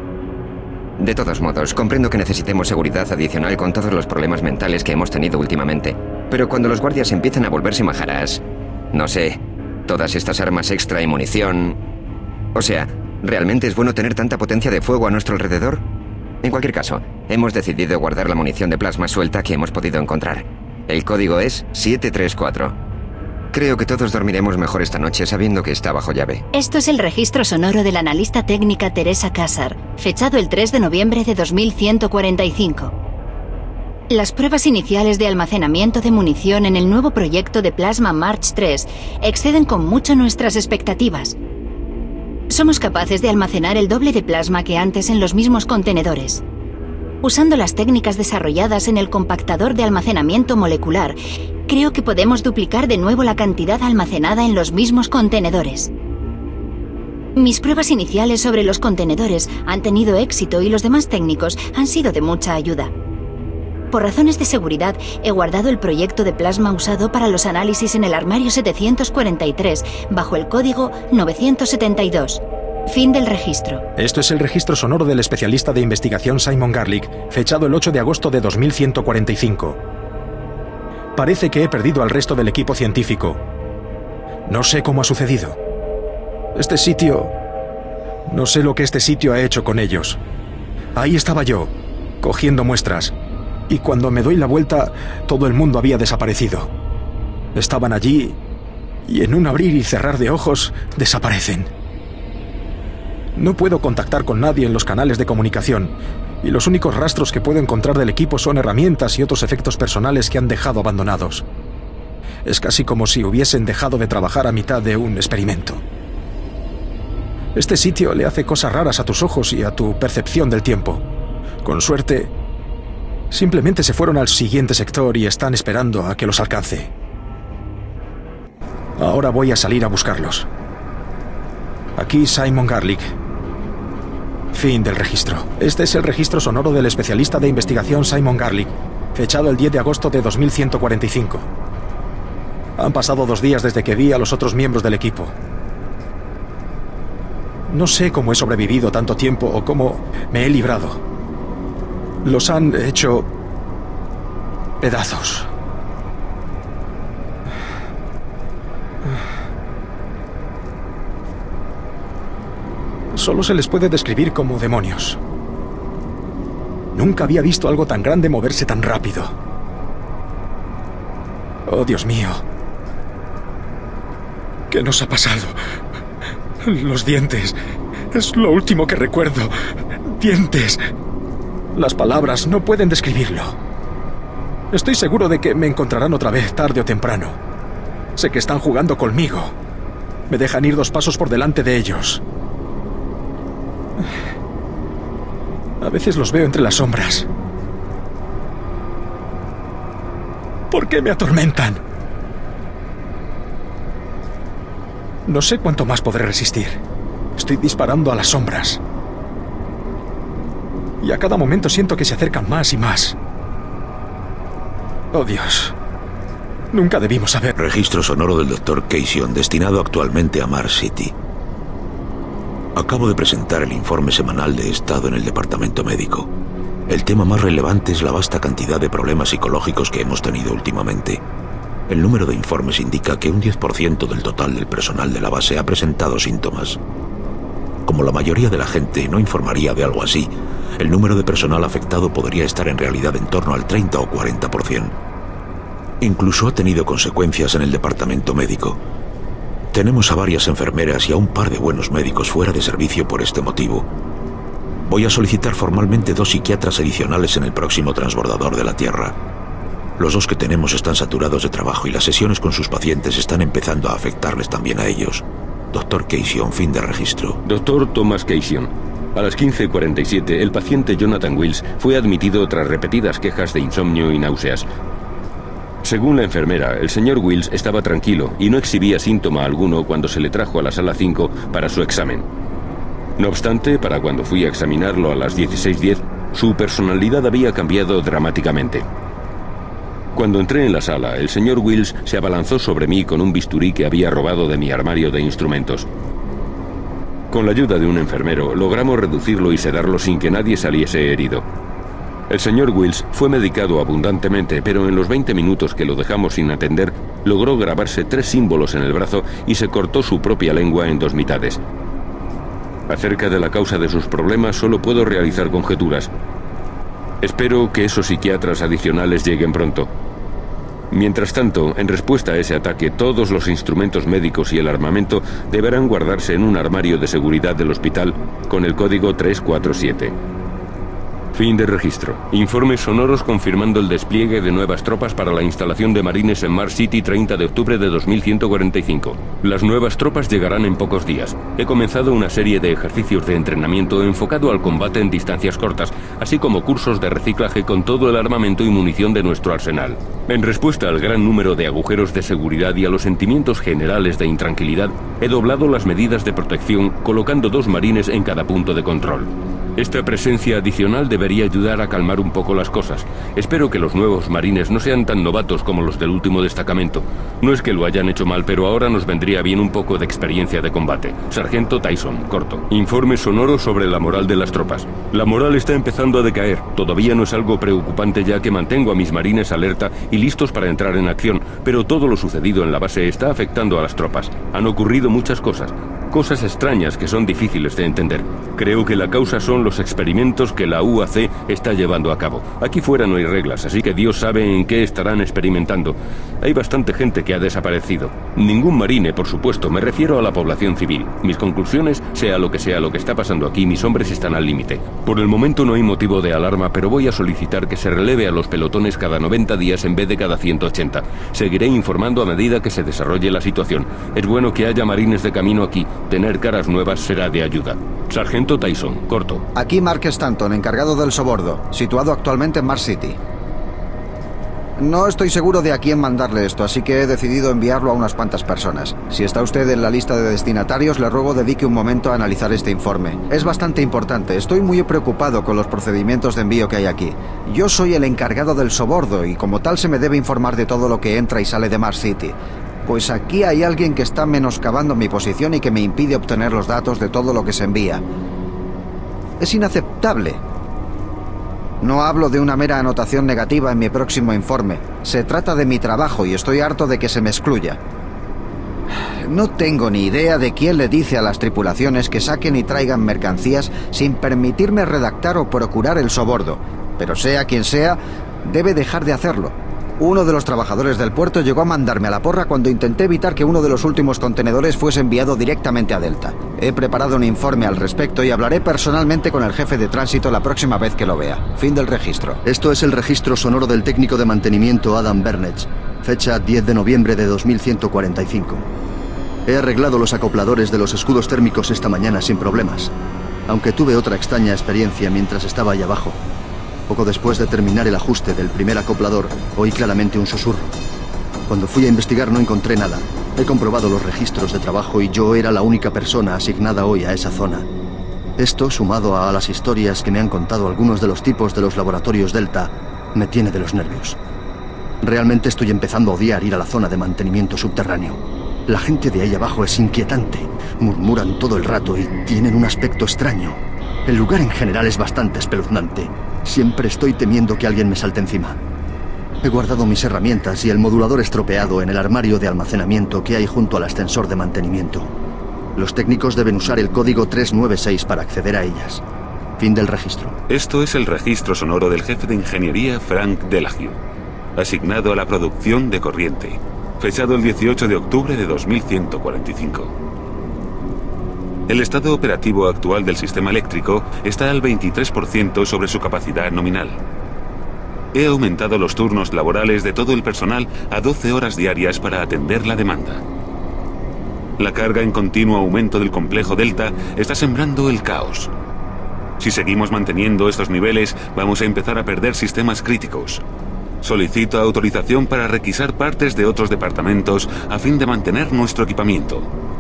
De todos modos, comprendo que necesitemos seguridad adicional con todos los problemas mentales que hemos tenido últimamente. Pero cuando los guardias empiezan a volverse majaras, no sé, todas estas armas extra y munición... O sea, ¿realmente es bueno tener tanta potencia de fuego a nuestro alrededor? En cualquier caso, hemos decidido guardar la munición de plasma suelta que hemos podido encontrar. El código es 734. Creo que todos dormiremos mejor esta noche sabiendo que está bajo llave. Esto es el registro sonoro de la analista técnica Teresa Cassar, fechado el 3 de noviembre de 2145. Las pruebas iniciales de almacenamiento de munición en el nuevo proyecto de Plasma March 3 exceden con mucho nuestras expectativas. Somos capaces de almacenar el doble de plasma que antes en los mismos contenedores. Usando las técnicas desarrolladas en el compactador de almacenamiento molecular, creo que podemos duplicar de nuevo la cantidad almacenada en los mismos contenedores. Mis pruebas iniciales sobre los contenedores han tenido éxito y los demás técnicos han sido de mucha ayuda. Por razones de seguridad, he guardado el proyecto de plasma usado para los análisis en el armario 743 bajo el código 972. Fin del registro. Esto es el registro sonoro del especialista de investigación Simon Garlick, fechado el 8 de agosto de 2145. Parece que he perdido al resto del equipo científico. No sé cómo ha sucedido. Este sitio... No sé lo que este sitio ha hecho con ellos. Ahí estaba yo, cogiendo muestras. Y cuando me doy la vuelta, todo el mundo había desaparecido. Estaban allí y en un abrir y cerrar de ojos desaparecen. No puedo contactar con nadie en los canales de comunicación, y los únicos rastros que puedo encontrar del equipo son herramientas y otros efectos personales que han dejado abandonados. Es casi como si hubiesen dejado de trabajar a mitad de un experimento. Este sitio le hace cosas raras a tus ojos y a tu percepción del tiempo. Con suerte, simplemente se fueron al siguiente sector y están esperando a que los alcance. Ahora voy a salir a buscarlos. Aquí Simon Garlick. Fin del registro. Este es el registro sonoro del especialista de investigación Simon Garlick, fechado el 10 de agosto de 2145. Han pasado 2 días desde que vi a los otros miembros del equipo. No sé cómo he sobrevivido tanto tiempo o cómo me he librado. Los han hecho pedazos. Solo se les puede describir como demonios. Nunca había visto algo tan grande moverse tan rápido. Oh, Dios mío. ¿Qué nos ha pasado? Los dientes. Es lo último que recuerdo. Dientes. Las palabras no pueden describirlo. Estoy seguro de que me encontrarán otra vez tarde o temprano. Sé que están jugando conmigo. Me dejan ir 2 pasos por delante de ellos. A veces los veo entre las sombras. ¿Por qué me atormentan? No sé cuánto más podré resistir. Estoy disparando a las sombras. Y a cada momento siento que se acercan más y más. Oh, Dios. Nunca debimos haber... Registro sonoro del Dr. Kaysion, destinado actualmente a Mars City. Acabo de presentar el informe semanal de estado en el departamento médico. El tema más relevante es la vasta cantidad de problemas psicológicos que hemos tenido últimamente. El número de informes indica que un 10% del total del personal de la base ha presentado síntomas. Como la mayoría de la gente no informaría de algo así, el número de personal afectado podría estar en realidad en torno al 30 o 40%. Incluso ha tenido consecuencias en el departamento médico. Tenemos a varias enfermeras y a un par de buenos médicos fuera de servicio por este motivo. Voy a solicitar formalmente 2 psiquiatras adicionales en el próximo transbordador de la Tierra. Los 2 que tenemos están saturados de trabajo y las sesiones con sus pacientes están empezando a afectarles también a ellos. Dr. Cation, fin de registro. Dr. Thomas Cation. A las 15:47, el paciente Jonathan Wills fue admitido tras repetidas quejas de insomnio y náuseas. Según la enfermera, el señor Wills estaba tranquilo y no exhibía síntoma alguno cuando se le trajo a la sala 5 para su examen. No obstante, para cuando fui a examinarlo a las 16:10, su personalidad había cambiado dramáticamente. Cuando entré en la sala, el señor Wills se abalanzó sobre mí con un bisturí que había robado de mi armario de instrumentos. Con la ayuda de un enfermero, logramos reducirlo y sedarlo sin que nadie saliese herido. El señor Wills fue medicado abundantemente, pero en los 20 minutos que lo dejamos sin atender, logró grabarse 3 símbolos en el brazo y se cortó su propia lengua en 2 mitades. Acerca de la causa de sus problemas solo puedo realizar conjeturas. Espero que esos psiquiatras adicionales lleguen pronto. Mientras tanto, en respuesta a ese ataque, todos los instrumentos médicos y el armamento deberán guardarse en un armario de seguridad del hospital con el código 347. Fin de registro. Informes sonoros confirmando el despliegue de nuevas tropas para la instalación de marines en Mars City 30 de octubre de 2145. Las nuevas tropas llegarán en pocos días. He comenzado una serie de ejercicios de entrenamiento enfocado al combate en distancias cortas, así como cursos de reciclaje con todo el armamento y munición de nuestro arsenal. En respuesta al gran número de agujeros de seguridad y a los sentimientos generales de intranquilidad, he doblado las medidas de protección colocando 2 marines en cada punto de control. Esta presencia adicional debería ayudar a calmar un poco las cosas. Espero que los nuevos marines no sean tan novatos como los del último destacamento. No es que lo hayan hecho mal, pero ahora nos vendría bien un poco de experiencia de combate. Sargento Tyson, corto. Informe sonoro sobre la moral de las tropas. La moral está empezando a decaer. Todavía no es algo preocupante ya que mantengo a mis marines alerta y listos para entrar en acción, pero todo lo sucedido en la base está afectando a las tropas. Han ocurrido muchas cosas. Cosas extrañas que son difíciles de entender. Creo que la causa son los experimentos que la UAC está llevando a cabo. Aquí fuera no hay reglas, así que Dios sabe en qué estarán experimentando. Hay bastante gente que ha desaparecido. Ningún marine, por supuesto, me refiero a la población civil. Mis conclusiones, sea lo que está pasando aquí, mis hombres están al límite. Por el momento no hay motivo de alarma, pero voy a solicitar que se releve a los pelotones cada 90 días en vez de cada 180. Seguiré informando a medida que se desarrolle la situación. Es bueno que haya marines de camino aquí. Tener caras nuevas será de ayuda. Sargento Tyson, corto. Aquí Mark Stanton, encargado del sobordo, situado actualmente en Mars City. No estoy seguro de a quién mandarle esto, así que he decidido enviarlo a unas cuantas personas. Si está usted en la lista de destinatarios, le ruego dedique un momento a analizar este informe. Es bastante importante. Estoy muy preocupado con los procedimientos de envío que hay aquí. Yo soy el encargado del sobordo y como tal se me debe informar de todo lo que entra y sale de Mars City. Pues aquí hay alguien que está menoscabando mi posición y que me impide obtener los datos de todo lo que se envía. Es inaceptable. No hablo de una mera anotación negativa en mi próximo informe. Se trata de mi trabajo y estoy harto de que se me excluya. No tengo ni idea de quién le dice a las tripulaciones que saquen y traigan mercancías sin permitirme redactar o procurar el sobordo. Pero sea quien sea, debe dejar de hacerlo. Uno de los trabajadores del puerto llegó a mandarme a la porra cuando intenté evitar que uno de los últimos contenedores fuese enviado directamente a Delta. He preparado un informe al respecto y hablaré personalmente con el jefe de tránsito la próxima vez que lo vea. Fin del registro. Esto es el registro sonoro del técnico de mantenimiento Adam Burnett, fecha 10 de noviembre de 2145. He arreglado los acopladores de los escudos térmicos esta mañana sin problemas, aunque tuve otra extraña experiencia mientras estaba ahí abajo. Poco después de terminar el ajuste del primer acoplador, oí claramente un susurro. Cuando fui a investigar no encontré nada. He comprobado los registros de trabajo y yo era la única persona asignada hoy a esa zona. Esto, sumado a las historias que me han contado algunos de los tipos de los laboratorios Delta, me tiene de los nervios. Realmente estoy empezando a odiar ir a la zona de mantenimiento subterráneo. La gente de ahí abajo es inquietante. Murmuran todo el rato y tienen un aspecto extraño. El lugar en general es bastante espeluznante. Siempre estoy temiendo que alguien me salte encima. He guardado mis herramientas y el modulador estropeado en el armario de almacenamiento que hay junto al ascensor de mantenimiento. Los técnicos deben usar el código 396 para acceder a ellas. Fin del registro. Esto es el registro sonoro del jefe de ingeniería Frank Delahue, asignado a la producción de corriente, fechado el 18 de octubre de 2145. El estado operativo actual del sistema eléctrico está al 23% sobre su capacidad nominal. He aumentado los turnos laborales de todo el personal a 12 horas diarias para atender la demanda. La carga en continuo aumento del complejo Delta está sembrando el caos. Si seguimos manteniendo estos niveles, vamos a empezar a perder sistemas críticos. Solicito autorización para requisar partes de otros departamentos a fin de mantener nuestro equipamiento.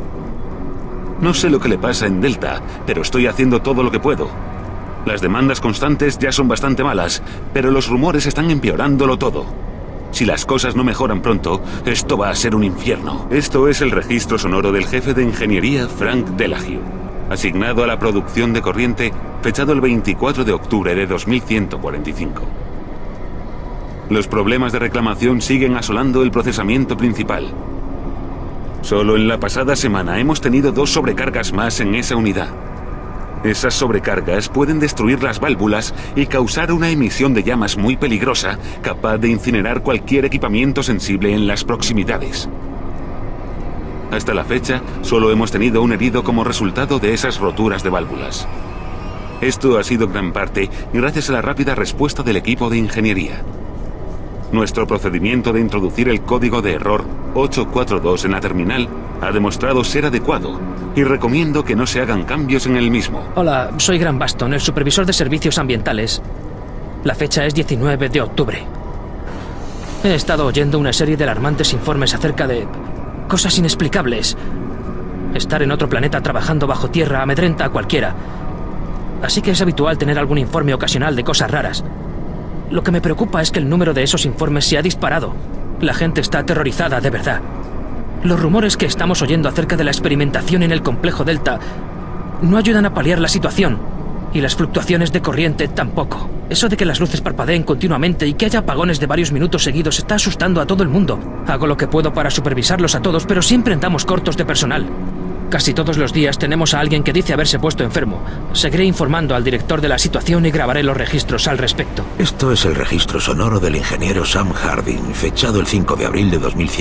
No sé lo que le pasa en Delta, pero estoy haciendo todo lo que puedo. Las demandas constantes ya son bastante malas, pero los rumores están empeorándolo todo. Si las cosas no mejoran pronto, esto va a ser un infierno. Esto es el registro sonoro del jefe de ingeniería Frank Delahue, asignado a la producción de corriente, fechado el 24 de octubre de 2145. Los problemas de reclamación siguen asolando el procesamiento principal. Solo en la pasada semana hemos tenido 2 sobrecargas más en esa unidad. Esas sobrecargas pueden destruir las válvulas y causar una emisión de llamas muy peligrosa, capaz de incinerar cualquier equipamiento sensible en las proximidades. Hasta la fecha, solo hemos tenido un herido como resultado de esas roturas de válvulas. Esto ha sido gran parte gracias a la rápida respuesta del equipo de ingeniería. Nuestro procedimiento de introducir el código de error 842 en la terminal ha demostrado ser adecuado y recomiendo que no se hagan cambios en el mismo. Hola, soy Grant Baston, el supervisor de servicios ambientales. La fecha es 19 de octubre. He estado oyendo una serie de alarmantes informes acerca de cosas inexplicables. Estar en otro planeta trabajando bajo tierra amedrenta a cualquiera. Así que es habitual tener algún informe ocasional de cosas raras. Lo que me preocupa es que el número de esos informes se ha disparado. La gente está aterrorizada de verdad. Los rumores que estamos oyendo acerca de la experimentación en el complejo Delta no ayudan a paliar la situación. Y las fluctuaciones de corriente tampoco. Eso de que las luces parpadeen continuamente y que haya apagones de varios minutos seguidos está asustando a todo el mundo. Hago lo que puedo para supervisarlos a todos, pero siempre andamos cortos de personal. Casi todos los días tenemos a alguien que dice haberse puesto enfermo. Seguiré informando al director de la situación y grabaré los registros al respecto. Esto es el registro sonoro del ingeniero Sam Harding, fechado el 5 de abril de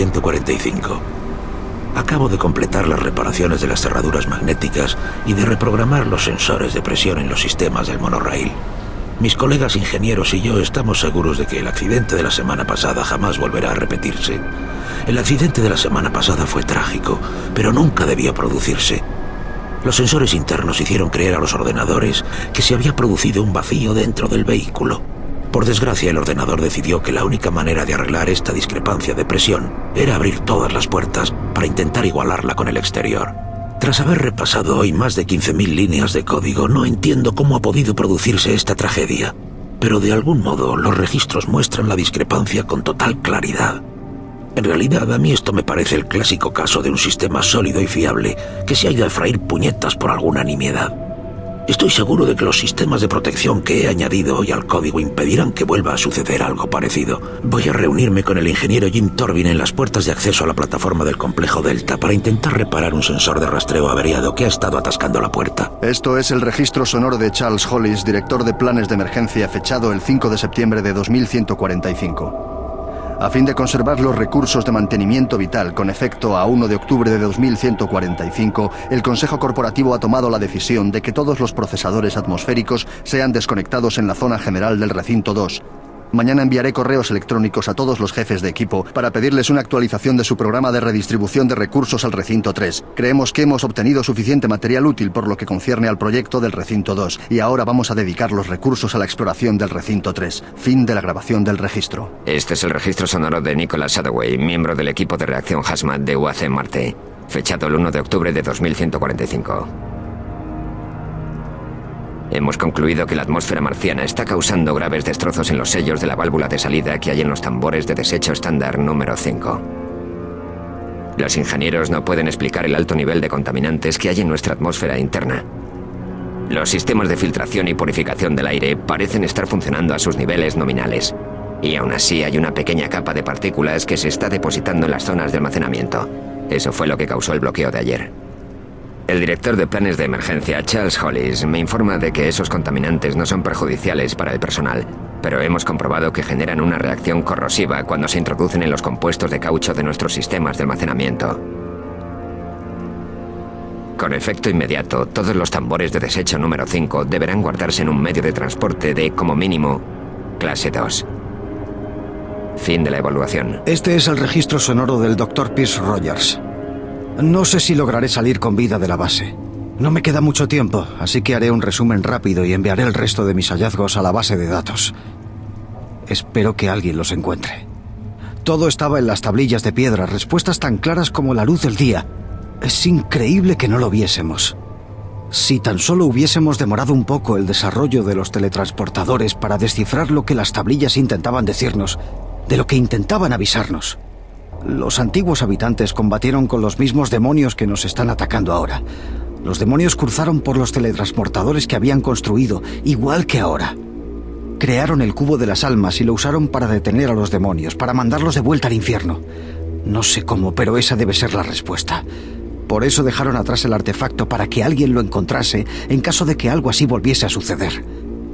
2145. Acabo de completar las reparaciones de las cerraduras magnéticas y de reprogramar los sensores de presión en los sistemas del monorail. Mis colegas ingenieros y yo estamos seguros de que el accidente de la semana pasada jamás volverá a repetirse. El accidente de la semana pasada fue trágico, pero nunca debió producirse. Los sensores internos hicieron creer a los ordenadores que se había producido un vacío dentro del vehículo. Por desgracia, el ordenador decidió que la única manera de arreglar esta discrepancia de presión era abrir todas las puertas para intentar igualarla con el exterior. Tras haber repasado hoy más de 15.000 líneas de código, no entiendo cómo ha podido producirse esta tragedia. Pero de algún modo, los registros muestran la discrepancia con total claridad. En realidad, a mí esto me parece el clásico caso de un sistema sólido y fiable que se ha ido a freír puñetas por alguna nimiedad. Estoy seguro de que los sistemas de protección que he añadido hoy al código impedirán que vuelva a suceder algo parecido. Voy a reunirme con el ingeniero Jim Torbin en las puertas de acceso a la plataforma del complejo Delta para intentar reparar un sensor de rastreo averiado que ha estado atascando la puerta. Esto es el registro sonoro de Charles Hollis, director de planes de emergencia, fechado el 5 de septiembre de 2145. A fin de conservar los recursos de mantenimiento vital con efecto a 1 de octubre de 2145, el Consejo Corporativo ha tomado la decisión de que todos los procesadores atmosféricos sean desconectados en la zona general del recinto 2. Mañana enviaré correos electrónicos a todos los jefes de equipo para pedirles una actualización de su programa de redistribución de recursos al recinto 3. Creemos que hemos obtenido suficiente material útil por lo que concierne al proyecto del recinto 2 y ahora vamos a dedicar los recursos a la exploración del recinto 3. Fin de la grabación del registro. Este es el registro sonoro de Nicholas Shadoway, miembro del equipo de reacción Hazmat de UAC Marte, fechado el 1 de octubre de 2145. Hemos concluido que la atmósfera marciana está causando graves destrozos en los sellos de la válvula de salida que hay en los tambores de desecho estándar número 5. Los ingenieros no pueden explicar el alto nivel de contaminantes que hay en nuestra atmósfera interna. Los sistemas de filtración y purificación del aire parecen estar funcionando a sus niveles nominales. Y aún así hay una pequeña capa de partículas que se está depositando en las zonas de almacenamiento. Eso fue lo que causó el bloqueo de ayer. El director de planes de emergencia, Charles Hollis, me informa de que esos contaminantes no son perjudiciales para el personal, pero hemos comprobado que generan una reacción corrosiva cuando se introducen en los compuestos de caucho de nuestros sistemas de almacenamiento. Con efecto inmediato, todos los tambores de desecho número 5 deberán guardarse en un medio de transporte de, como mínimo, clase 2. Fin de la evaluación. Este es el registro sonoro del Dr. Pierce Rogers. No sé si lograré salir con vida de la base. No me queda mucho tiempo, así que haré un resumen rápido y enviaré el resto de mis hallazgos a la base de datos. Espero que alguien los encuentre. Todo estaba en las tablillas de piedra, respuestas tan claras como la luz del día. Es increíble que no lo viésemos. Si tan solo hubiésemos demorado un poco el desarrollo de los teletransportadores para descifrar lo que las tablillas intentaban decirnos, de lo que intentaban avisarnos. Los antiguos habitantes combatieron con los mismos demonios que nos están atacando ahora. Los demonios cruzaron por los teletransportadores que habían construido, igual que ahora. Crearon el cubo de las almas y lo usaron para detener a los demonios, para mandarlos de vuelta al infierno. No sé cómo, pero esa debe ser la respuesta. Por eso dejaron atrás el artefacto para que alguien lo encontrase en caso de que algo así volviese a suceder.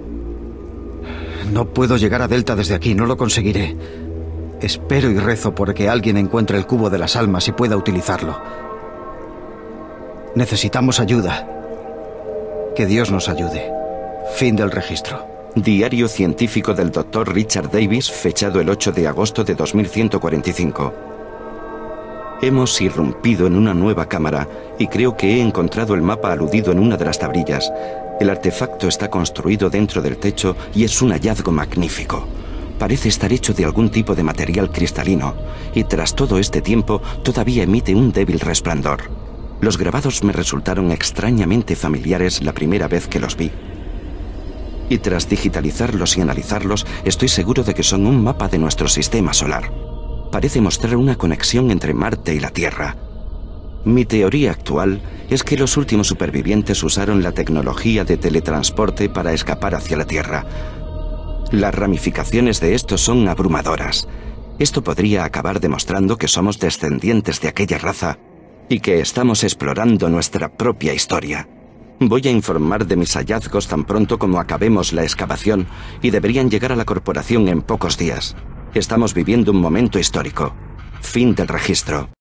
No puedo llegar a Delta desde aquí, no lo conseguiré. Espero y rezo por que alguien encuentre el cubo de las almas y pueda utilizarlo. Necesitamos ayuda. Que Dios nos ayude. Fin del registro. Diario científico del Dr. Richard Davis, fechado el 8 de agosto de 2145. Hemos irrumpido en una nueva cámara y creo que he encontrado el mapa aludido en una de las tablillas. El artefacto está construido dentro del techo y es un hallazgo magnífico. Parece estar hecho de algún tipo de material cristalino y tras todo este tiempo todavía emite un débil resplandor. Los grabados me resultaron extrañamente familiares la primera vez que los vi. Y tras digitalizarlos y analizarlos, estoy seguro de que son un mapa de nuestro sistema solar. Parece mostrar una conexión entre Marte y la Tierra. Mi teoría actual es que los últimos supervivientes usaron la tecnología de teletransporte para escapar hacia la Tierra. Las ramificaciones de esto son abrumadoras. Esto podría acabar demostrando que somos descendientes de aquella raza y que estamos explorando nuestra propia historia. Voy a informar de mis hallazgos tan pronto como acabemos la excavación y deberían llegar a la corporación en pocos días. Estamos viviendo un momento histórico. Fin del registro.